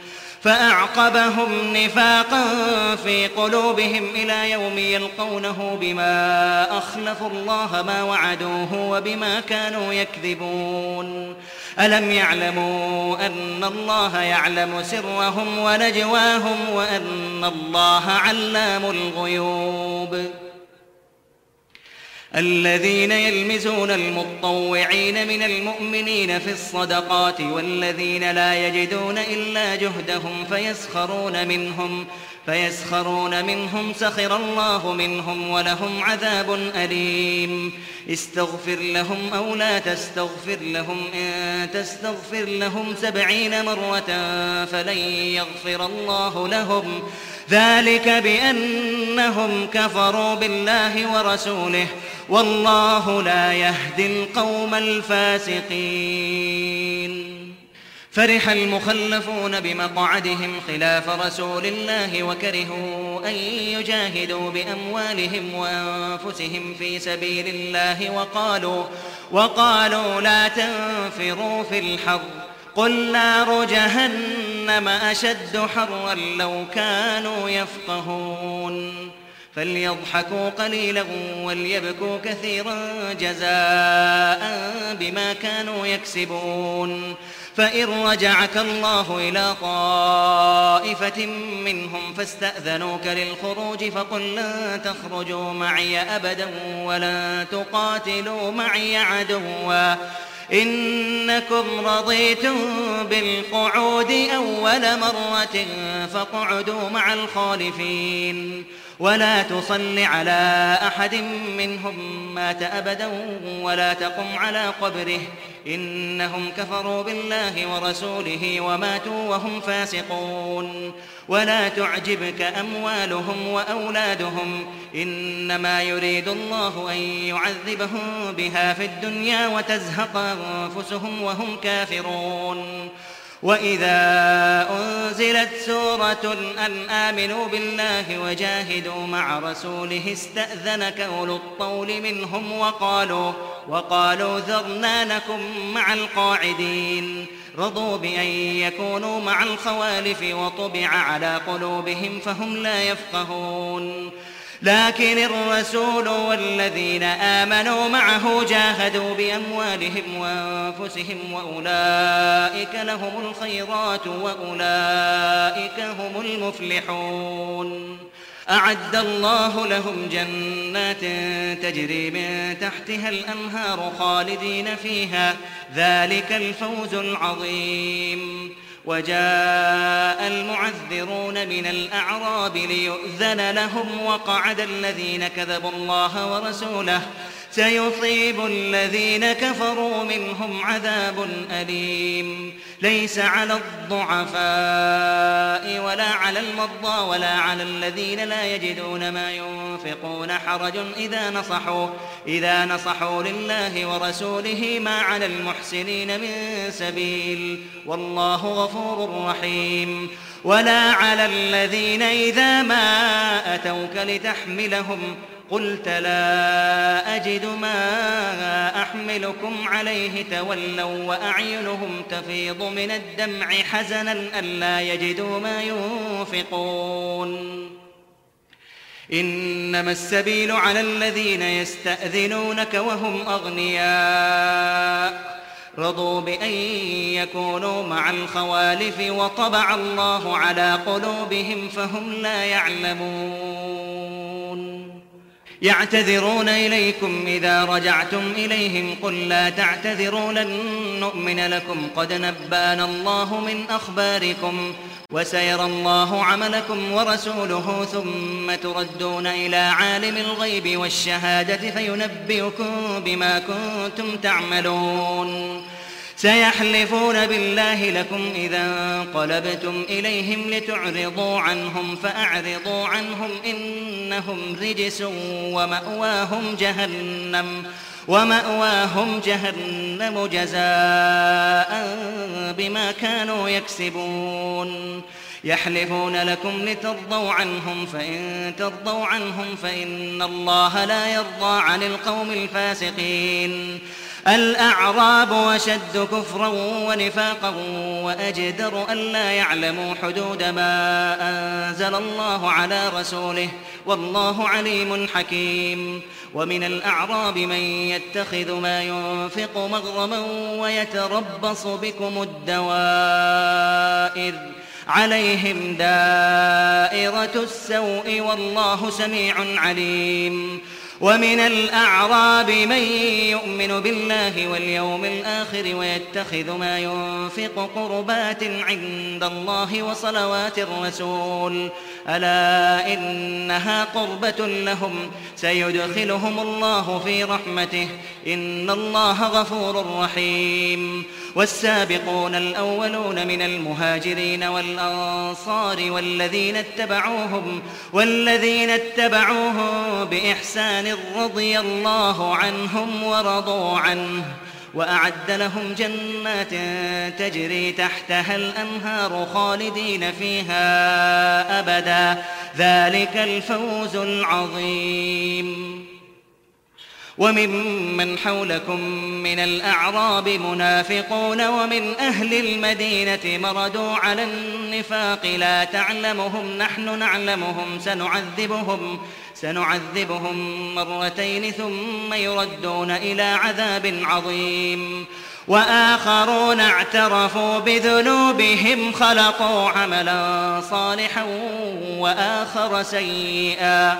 فأعقبهم نفاقا في قلوبهم إلى يوم يلقونه بما أخلفوا الله ما وعدوه وبما كانوا يكذبون ألم يعلموا أن الله يعلم سرهم ونجواهم وأن الله علام الغيوب الذين يلمزون المطوعين من المؤمنين في الصدقات والذين لا يجدون إلا جهدهم فيسخرون منهم فيسخرون منهم سخر الله منهم ولهم عذاب أليم استغفر لهم أو لا تستغفر لهم إن تستغفر لهم سبعين مرة فلن يغفر الله لهم ذلك بأنهم كفروا بالله ورسوله والله لا يهدي القوم الفاسقين فرح المخلفون بمقعدهم خلاف رسول الله وكرهوا أن يجاهدوا بأموالهم وأنفسهم في سبيل الله وقالوا, وقالوا لا تنفروا في الحر قل نار جهنم أشد حرا لو كانوا يفقهون فليضحكوا قليلا وليبكوا كثيرا جزاء بما كانوا يكسبون فإن رجعك الله إلى طائفة منهم فاستأذنوك للخروج فقل لن تخرجوا معي أبدا ولن تقاتلوا معي عدوا إنكم رضيتم بالقعود أول مرة فاقعدوا مع الخالفين ولا تصل على أحد منهم مات أبدا ولا تقم على قبره إنهم كفروا بالله ورسوله وماتوا وهم فاسقون ولا تعجبك أموالهم وأولادهم إنما يريد الله أن يعذبهم بها في الدنيا وتزهق أنفسهم وهم كافرون وإذا أنزلت سورة أن آمنوا بالله وجاهدوا مع رسوله استأذنك أولو الطول منهم وقالوا, وقالوا ذرنا نكن مع القاعدين رضوا بأن يكونوا مع الخوالف وطبع على قلوبهم فهم لا يفقهون لكن الرسول والذين آمنوا معه جاهدوا بأموالهم وأنفسهم وأولئك لهم الخيرات وأولئك هم المفلحون أعد الله لهم جنات تجري من تحتها الأنهار خالدين فيها ذلك الفوز العظيم وجاء المعذرون من الأعراب ليؤذن لهم وقعد الذين كذبوا الله ورسوله سيصيب الذين كفروا منهم عذاب أليم ليس على الضعفاء ولا على المرضى ولا على الذين لا يجدون ما ينفقون حرج إذا نصحوا, إذا نصحوا لله ورسوله ما على المحسنين من سبيل والله غفور رحيم ولا على الذين إذا ما أتوك لتحملهم قلت لا أجد ما أحملكم عليه تولوا وأعينهم تفيض من الدمع حزنا ألا يجدوا ما ينفقون إنما السبيل على الذين يستأذنونك وهم أغنياء رضوا بأن يكونوا مع الخوالف وطبع الله على قلوبهم فهم لا يعلمون يعتذرون إليكم إذا رجعتم إليهم قل لا تعتذروا لن نؤمن لكم قد نبأنا الله من أخباركم وسيرى الله عملكم ورسوله ثم تردون إلى عالم الغيب والشهادة فينبئكم بما كنتم تعملون سيحلفون بالله لكم إذا انقلبتم إليهم لتعرضوا عنهم فأعرضوا عنهم إنهم رجس ومأواهم جهنم ومأواهم جهنم جزاء بما كانوا يكسبون يحلفون لكم لترضوا عنهم فإن ترضوا عنهم فإن الله لا يرضى عن القوم الفاسقين الأعراب أشد كفرا ونفاقا وأجدر ألا يعلموا حدود ما أنزل الله على رسوله والله عليم حكيم. ومن الأعراب من يتخذ ما ينفق مغرما ويتربص بكم الدوائر عليهم دائرة السوء والله سميع عليم. ومن الأعراب من يؤمن بالله واليوم الآخر ويتخذ ما ينفق قربات عند الله وصلوات الرسول ألا إنها قربة لهم سيدخلهم الله في رحمته إن الله غفور رحيم. والسابقون الأولون من المهاجرين والأنصار والذين اتبعوهم والذين اتبعوهم بإحسان رضي الله عنهم ورضوا عنه وأعد لهم جنات تجري تحتها الأنهار خالدين فيها أبدا ذلك الفوز العظيم. وممن حولكم من الأعراب منافقون ومن أهل المدينة مردوا على النفاق لا تعلمهم نحن نعلمهم سنعذبهم سنعذبهم مرتين ثم يردون إلى عذاب عظيم. وآخرون اعترفوا بذنوبهم خلقوا عملا صالحا وآخر سيئا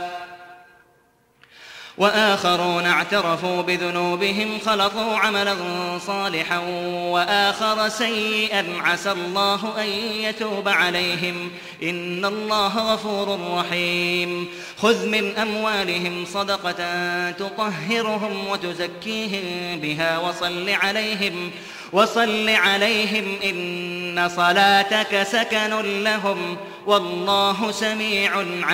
وآخرون اعترفوا بذنوبهم خلقوا عملا صالحا وآخر سيئا عسى الله أن يتوب عليهم إن الله غفور رحيم. خذ من أموالهم صدقة تطهرهم وتزكيهم بها وصل عليهم وصل عليهم إن صلاتك سكن لهم والله سميع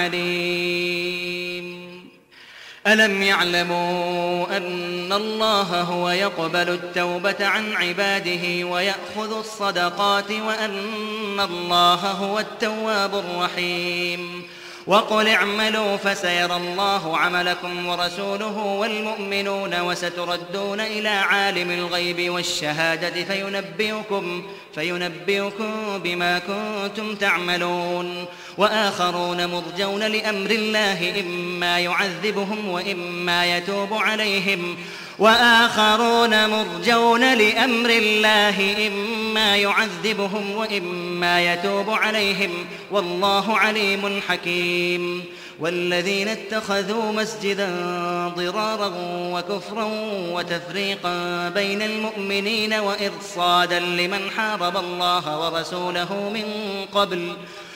عليم. ألم يعلموا أن الله هو يقبل التوبة عن عباده ويأخذ الصدقات وأن الله هو التواب الرحيم. وقل اعملوا فسيرى الله عملكم ورسوله والمؤمنون وستردون إلى عالم الغيب والشهادة فينبئكم, فينبئكم بما كنتم تعملون. وآخرون مرجون لأمر الله إما يعذبهم وإما يتوب عليهم وآخرون مرجون لأمر الله إما يعذبهم وإما يتوب عليهم والله عليم حكيم. والذين اتخذوا مسجدا ضرارا وكفرا وتفريقا بين المؤمنين وإرصادا لمن حارب الله ورسوله من قبل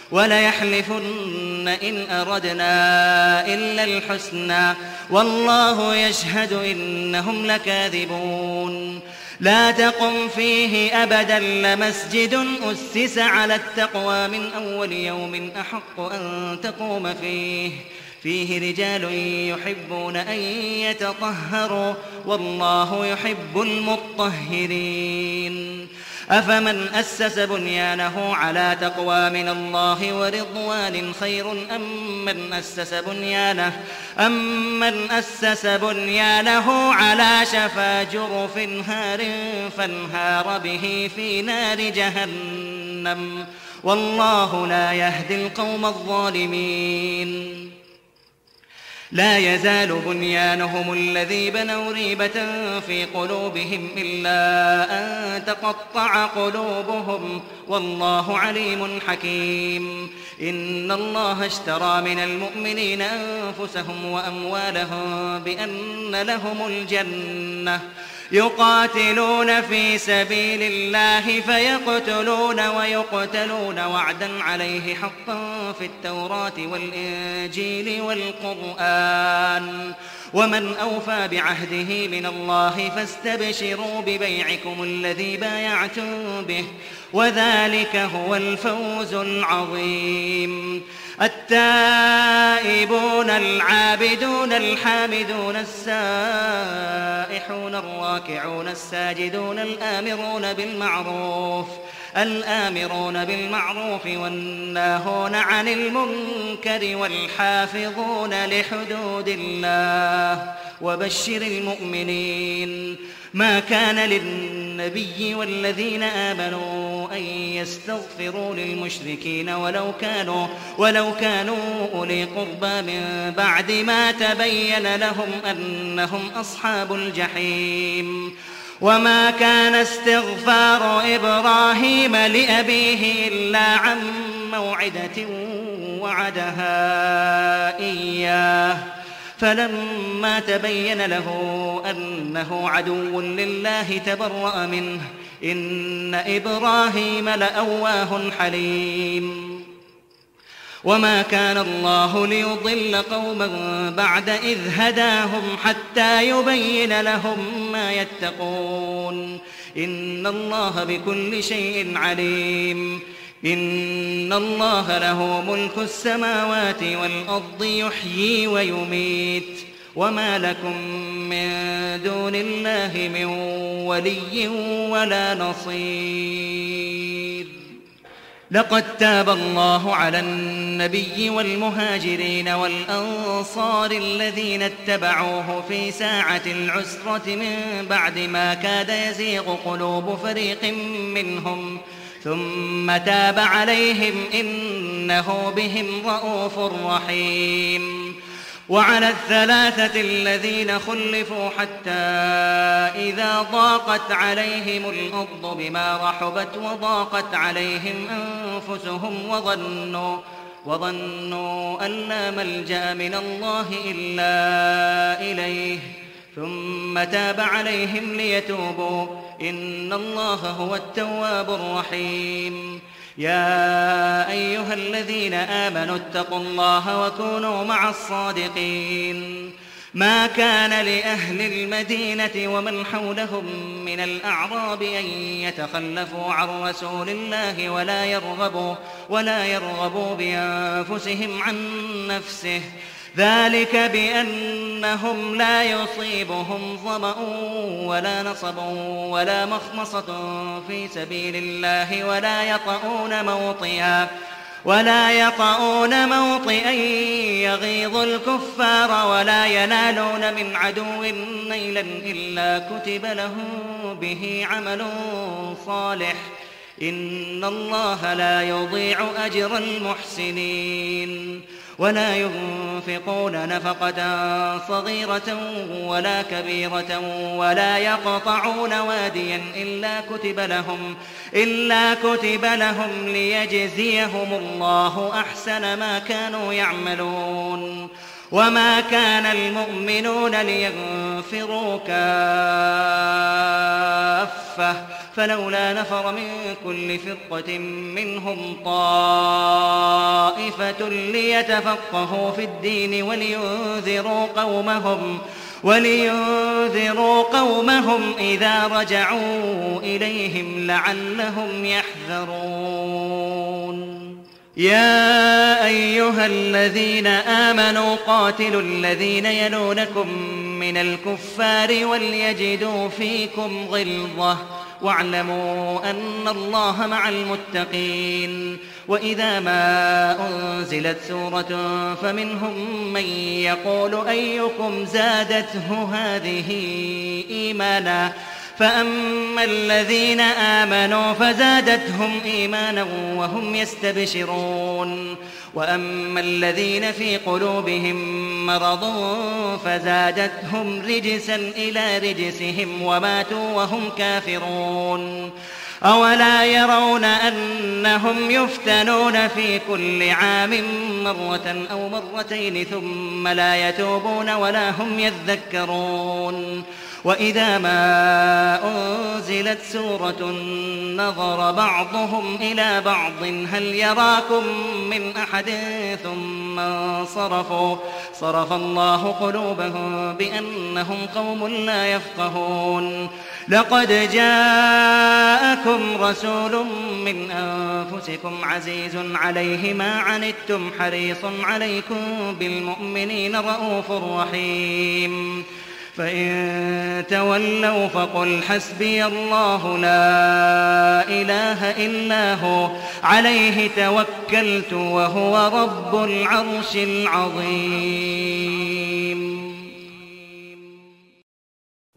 وليحلفن إن أردنا إلا الحسنى والله يشهد إنهم لكاذبون. لا تقم فيه أبدا لمسجد أسس على التقوى من أول يوم أحق أن تقوم فيه فيه رجال يحبون أن يتطهروا والله يحب المطهرين. أفمن أسس بنيانه على تقوى من الله ورضوان خير أم من أسس بنيانه أم من أسس بنيانه على شفا جرف هار فانهار به في نار جهنم والله لا يهدي القوم الظالمين. لا يزال بنيانهم الذي بنوا ريبة في قلوبهم إلا أن تقطع قلوبهم والله عليم حكيم. إن الله اشترى من المؤمنين أنفسهم وأموالهم بأن لهم الجنة يقاتلون في سبيل الله فيقتلون ويقتلون وعدا عليه حقا في التوراة والإنجيل والقرآن ومن أوفى بعهده من الله فاستبشروا ببيعكم الذي بايعتم به وذلك هو الفوز العظيم. التائبون العابدون الحامدون السائحون الراكعون الساجدون الآمرون بالمعروف الآمرون بالمعروف والناهون عن المنكر والحافظون لحدود الله وبشر المؤمنين. ما كان للنبي والذين آمنوا أن يستغفروا للمشركين ولو كانوا, ولو كانوا أولي قربى من بعد ما تبين لهم أنهم أصحاب الجحيم. وما كان استغفار إبراهيم لأبيه إلا عن موعدة وعدها إياه فلما تبين له أنه عدو لله تبرأ منه إن إبراهيم لأواه حليم. وما كان الله ليضل قوما بعد إذ هداهم حتى يبين لهم ما يتقون إن الله بكل شيء عليم. إن الله له ملك السماوات والأرض يحيي ويميت وما لكم من دون الله من ولي ولا نصير. لقد تاب الله على النبي والمهاجرين والأنصار الذين اتبعوه في ساعة العسرة من بعد ما كاد يزيغ قلوب فريق منهم ثم تاب عليهم إنه بهم رءوف رحيم. وعلى الثلاثة الذين خلفوا حتى إذا ضاقت عليهم الأرض بما رحبت وضاقت عليهم أنفسهم وظنوا, وظنوا أن لا ملجأ من الله إلا إليه ثم تاب عليهم ليتوبوا إن الله هو التواب الرحيم. يا أيها الذين آمنوا اتقوا الله وكونوا مع الصادقين. ما كان لأهل المدينة ومن حولهم من الأعراب أن يتخلفوا عن رسول الله ولا يرغبوا, ولا يرغبوا بأنفسهم عن نفسه ذلك بأنهم لا يصيبهم ظمأ ولا نصب ولا مخمصة في سبيل الله ولا يطؤون موطئا ولا يطؤون موطئا يغيظ الكفار ولا ينالون من عدو نيلا إلا كتب لهم به عمل صالح إن الله لا يضيع أجر المحسنين. ولا ينفقون نفقة صغيرة ولا كبيرة ولا يقطعون واديا إلا كتب لهم, إلا كتب لهم ليجزيهم الله أحسن ما كانوا يعملون. وما كان المؤمنون لينفروا كافة فلولا نفر من كل فرقة منهم طائفة ليتفقهوا في الدين ولينذروا قومهم, ولينذروا قومهم إذا رجعوا إليهم لعلهم يحذرون. يا أيها الذين آمنوا قاتلوا الذين يلونكم من الكفار وليجدوا فيكم غلظة واعلموا أن الله مع المتقين. وإذا ما أنزلت سورة فمنهم من يقول أيكم زادته هذه إيمانا فأما الذين آمنوا فزادتهم إيمانا وهم يستبشرون وأما الذين في قلوبهم مرض فزادتهم رجسا إلى رجسهم وماتوا وهم كافرون. أولا يرون أنهم يفتنون في كل عام مرة أو مرتين ثم لا يتوبون ولا هم يذكرون. وإذا ما أنزلت سورة نظر بعضهم إلى بعض هل يراكم من أحد ثم انصرفوا صرف الله قلوبهم بأنهم قوم لا يفقهون. لقد جاءكم رسول من أنفسكم عزيز عليه ما عنتم حريص عليكم بالمؤمنين رؤوف رحيم. فإن تولوا فقل حسبي الله لا إله إلا هو عليه توكلت وهو رب العرش العظيم.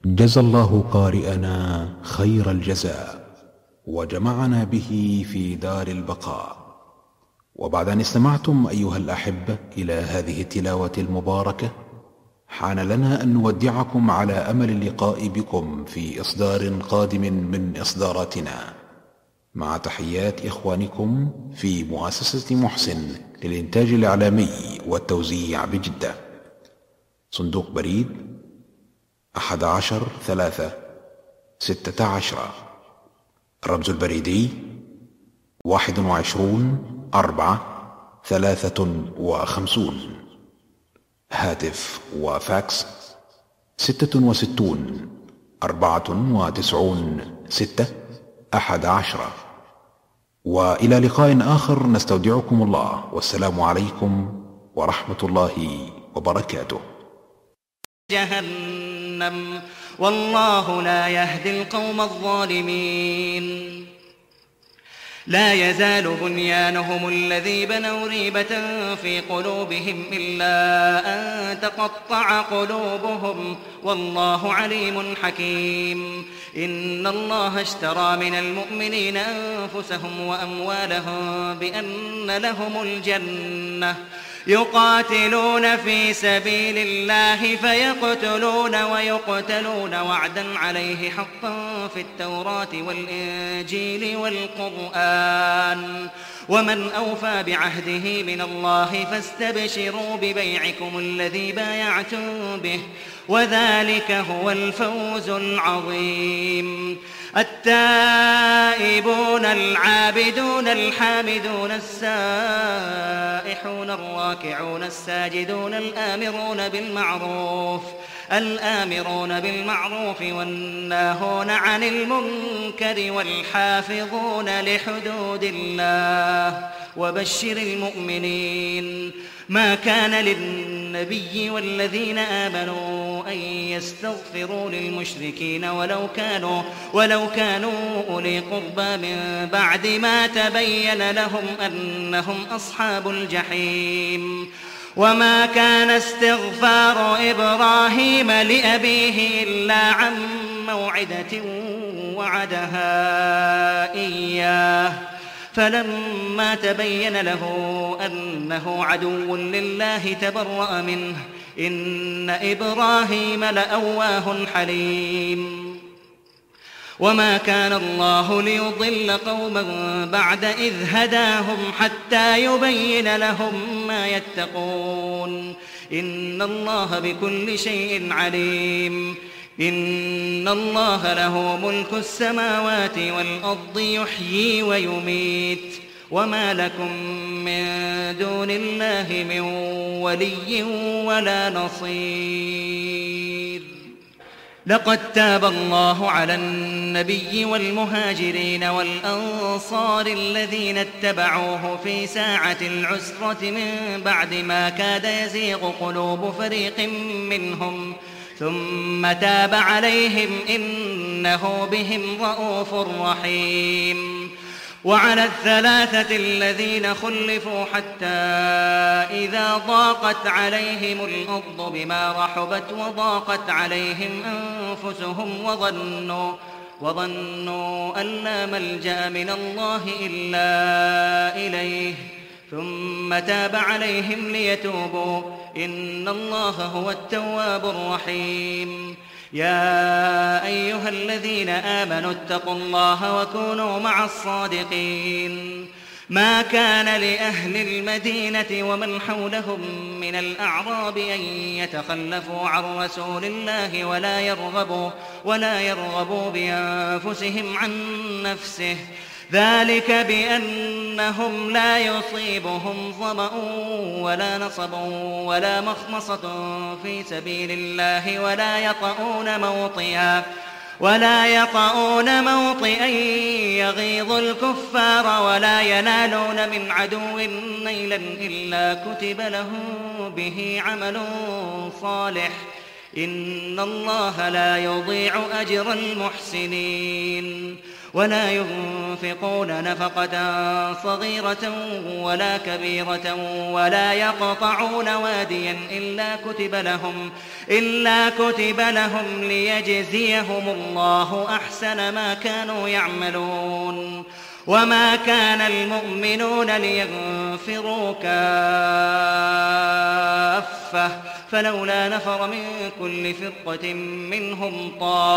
جزى الله قارئنا خير الجزاء وجمعنا به في دار البقاء. وبعد أن استمعتم أيها الأحبة إلى هذه التلاوة المباركة، حان لنا أن نودعكم على أمل اللقاء بكم في إصدار قادم من إصداراتنا، مع تحيات إخوانكم في مؤسسة محسن للإنتاج الإعلامي والتوزيع بجدة. صندوق بريد أحد عشر ثلاثة ستة عشر، الرمز البريدي واحد وعشرون أربعة ثلاثة وخمسون، هاتف وفاكس ستة وستون أربعة وتسعون ستة أحد عشر. وإلى لقاء آخر نستودعكم الله، والسلام عليكم ورحمة الله وبركاته. جهنم والله لا يهدي القوم الظالمين. لا يزال بنيانهم الذي بنوا ريبة في قلوبهم إلا أن تقطع قلوبهم والله عليم حكيم. إن الله اشترى من المؤمنين أنفسهم وأموالهم بأن لهم الجنة يقاتلون في سبيل الله فيقتلون ويقتلون وعدا عليه حقا في التوراة والإنجيل والقرآن، ومن أوفى بعهده من الله فاستبشروا ببيعكم الذي بايعتم به، وذلك هو الفوز العظيم. التائبون العابدون الحامدون السائحون الراكعون الساجدون الآمرون بالمعروف الآمرون بالمعروف والناهون عن المنكر والحافظون لحدود الله وبشر المؤمنين. ما كان للنبي والذين آمنوا أن يستغفروا للمشركين ولو كانوا ولو كانوا أولي قربى من بعد ما تبين لهم أنهم أصحاب الجحيم. وما كان استغفار إبراهيم لأبيه إلا عن موعدة وعدها إياه، فلما تبين له أنه عدو لله تبرأ منه، إن إبراهيم لأواه حليم. وما كان الله ليضل قوما بعد إذ هداهم حتى يبين لهم ما يتقون، إن الله بكل شيء عليم. إن الله له ملك السماوات والأرض يحيي ويميت، وما لكم من دون الله من ولي ولا نصير. لقد تاب الله على النبي والمهاجرين والأنصار الذين اتبعوه في ساعة العسرة من بعد ما كاد يزيغ قلوب فريق منهم، ثم تاب عليهم إنه بهم رءوف رحيم. وعلى الثلاثة الذين خلفوا حتى إذا ضاقت عليهم الأرض بما رحبت وضاقت عليهم أنفسهم وظنوا وظنوا أن لا ملجأ من الله إلا إليه، ثم تاب عليهم ليتوبوا، إن الله هو التواب الرحيم. يا أيها الذين آمنوا اتقوا الله وكونوا مع الصادقين. ما كان لأهل المدينة ومن حولهم من الأعراب أن يتخلفوا عن رسول الله ولا يرغبوا, ولا يرغبوا بأنفسهم عن نفسه، ذلك بأنهم لا يصيبهم ظمأ ولا نصب ولا مخمصة في سبيل الله ولا يطؤون موطئا ولا يطؤون موطئا يغيظ الكفار ولا ينالون من عدو نيلا إلا كتب لهم به عمل صالح، إن الله لا يضيع أجر المحسنين. ولا ينفقون نفقة صغيرة ولا كبيرة ولا يقطعون واديا إلا كتب لهم, إلا كتب لهم ليجزيهم الله أحسن ما كانوا يعملون. وما كان المؤمنون لينفروا كافة فلولا نفر من كل فرقة منهم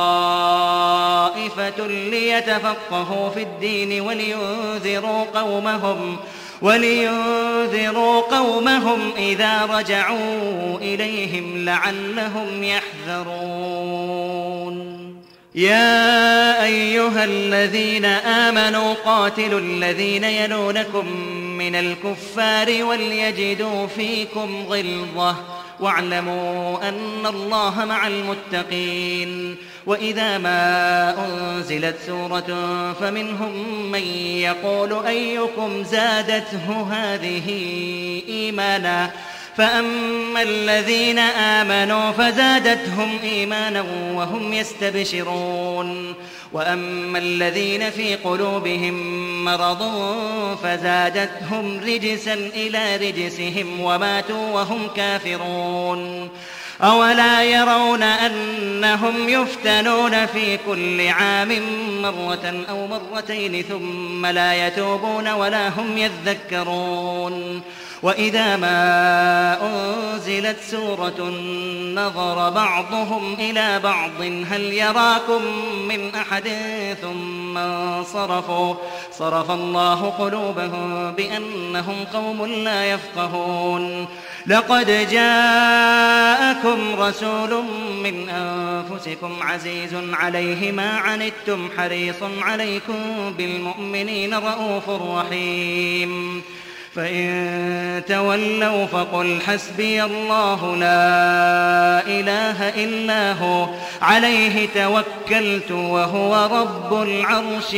طائفة ليتفقهوا في الدين ولينذروا قومهم, ولينذروا قومهم إذا رجعوا إليهم لعلهم يحذرون. يا أيها الذين آمنوا قاتلوا الذين يلونكم من الكفار وليجدوا فيكم غلظة واعلموا أن الله مع المتقين. وإذا ما أنزلت سورة فمنهم من يقول أيكم زادته هذه إيمانا فأما الذين آمنوا فزادتهم إيمانا وهم يستبشرون. وأما الذين في قلوبهم مرض فزادتهم رجسا إلى رجسهم وماتوا وهم كافرون. أولا يرون أنهم يفتنون في كل عام مرة أو مرتين ثم لا يتوبون ولا هم يذكرون. وإذا ما أنزلت سورة نظر بعضهم إلى بعض هل يراكم من أحد ثم انصرفوا صرف الله قلوبهم بأنهم قوم لا يفقهون. لقد جاءكم رسول من أنفسكم عزيز عليه ما عنتم حريص عليكم بالمؤمنين رؤوف رحيم. فإن تولوا فقل حسبي الله لا إله إلا هو عليه توكلت وهو رب العرش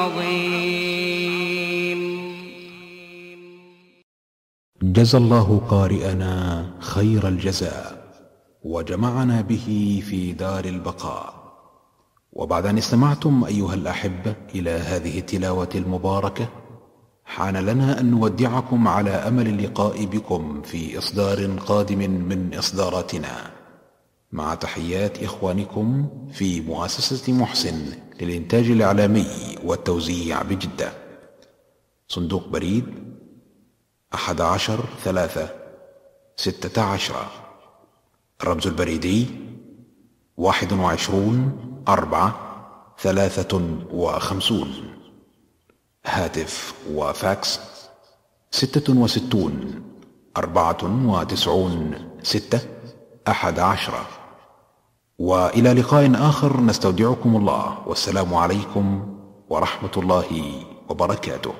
العظيم. جزى الله قارئنا خير الجزاء وجمعنا به في دار البقاء. وبعد أن استمعتم أيها الأحبة إلى هذه التلاوة المباركة حان لنا أن نودعكم على أمل اللقاء بكم في إصدار قادم من إصداراتنا، مع تحيات إخوانكم في مؤسسة محسن للإنتاج الإعلامي والتوزيع بجدة. صندوق بريد أحد عشر ثلاثة ستة عشر، الرمز البريدي واحد وعشرون أربعة ثلاثة وخمسون، هاتف وفاكس ستة وستون أربعة وتسعون ستة أحد عشر. وإلى لقاء آخر نستودعكم الله، والسلام عليكم ورحمة الله وبركاته.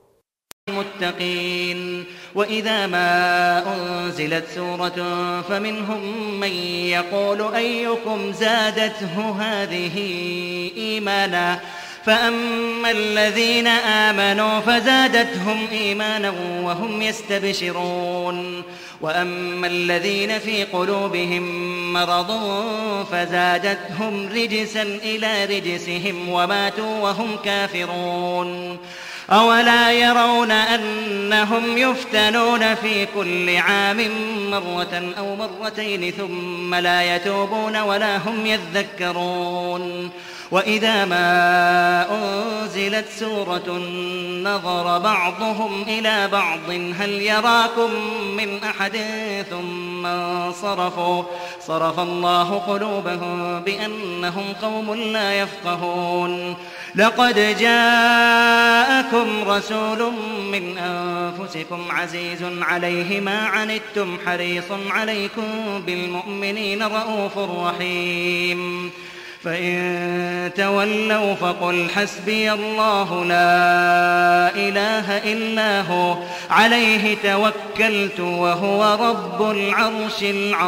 المتقين. وإذا ما أنزلت سورة فمنهم من يقول أيكم زادته هذه إيمانا فأما الذين آمنوا فزادتهم إيمانا وهم يستبشرون. وأما الذين في قلوبهم مرض فزادتهم رجسا إلى رجسهم وماتوا وهم كافرون. أولا يرون أنهم يفتنون في كل عام مرة أو مرتين ثم لا يتوبون ولا هم يذكرون. وإذا ما أنزلت سورة نظر بعضهم إلى بعض هل يراكم من أحد ثم انصرفوا صرف الله قلوبهم بأنهم قوم لا يفقهون. لقد جاءكم رسول من أنفسكم عزيز عليه ما عنتم حريص عليكم بالمؤمنين رؤوف رحيم. فإن تولوا فقل حسبي الله لا إله إلا هو عليه توكلت وهو رب العرش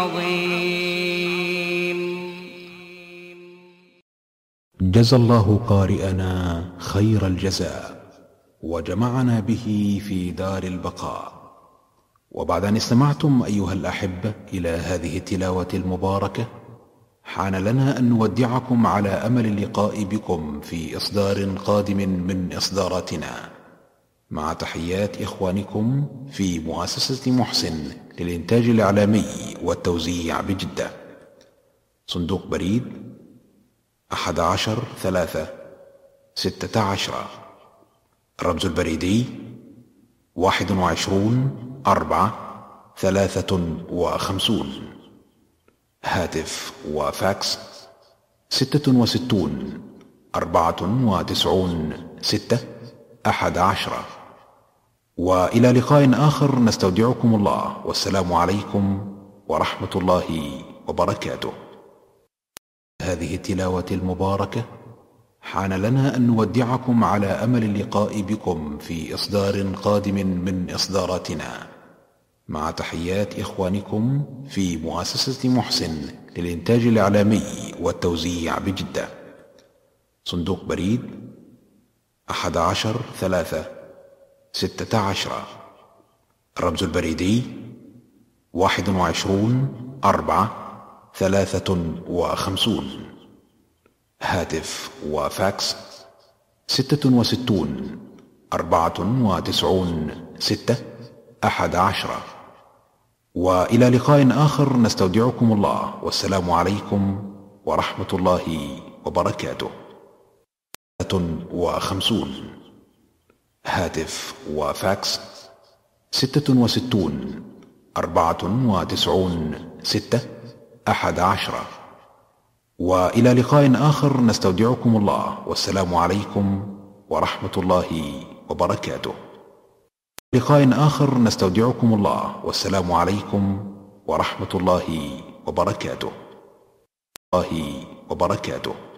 العظيم. جزى الله قارئنا خير الجزاء وجمعنا به في دار البقاء. وبعد أن استمعتم أيها الأحبة إلى هذه التلاوة المباركة حان لنا أن نودعكم على أمل اللقاء بكم في إصدار قادم من إصداراتنا، مع تحيات إخوانكم في مؤسسة محسن للإنتاج الإعلامي والتوزيع بجدة. صندوق بريد أحد عشر ثلاثة ستة عشر، الرمز البريدي واحد وعشرون أربعة ثلاثة وخمسون، هاتف وفاكس ستة وستون أربعة وتسعون ستة أحد عشر. وإلى لقاء آخر نستودعكم الله، والسلام عليكم ورحمة الله وبركاته. هذه التلاوة المباركة حان لنا أن نودعكم على أمل اللقاء بكم في إصدار قادم من إصداراتنا، مع تحيات إخوانكم في مؤسسة محسن للإنتاج الإعلامي والتوزيع بجدة. صندوق بريد أحد عشر ثلاثة ستة عشر، الرمز البريدي واحد وعشرون أربعة ثلاثة وخمسون، هاتف وفاكس ستة وستون أربعة وتسعون ستة أحد عشر. وإلى لقاء آخر نستودعكم الله، والسلام عليكم ورحمة الله وبركاته. وخمسون، هاتف وفاكس ستة وستون أربعة وتسعون ستة أحد عشر. وإلى لقاء آخر نستودعكم الله، والسلام عليكم ورحمة الله وبركاته. لقاء آخر نستودعكم الله، والسلام عليكم ورحمة الله وبركاته. الله وبركاته.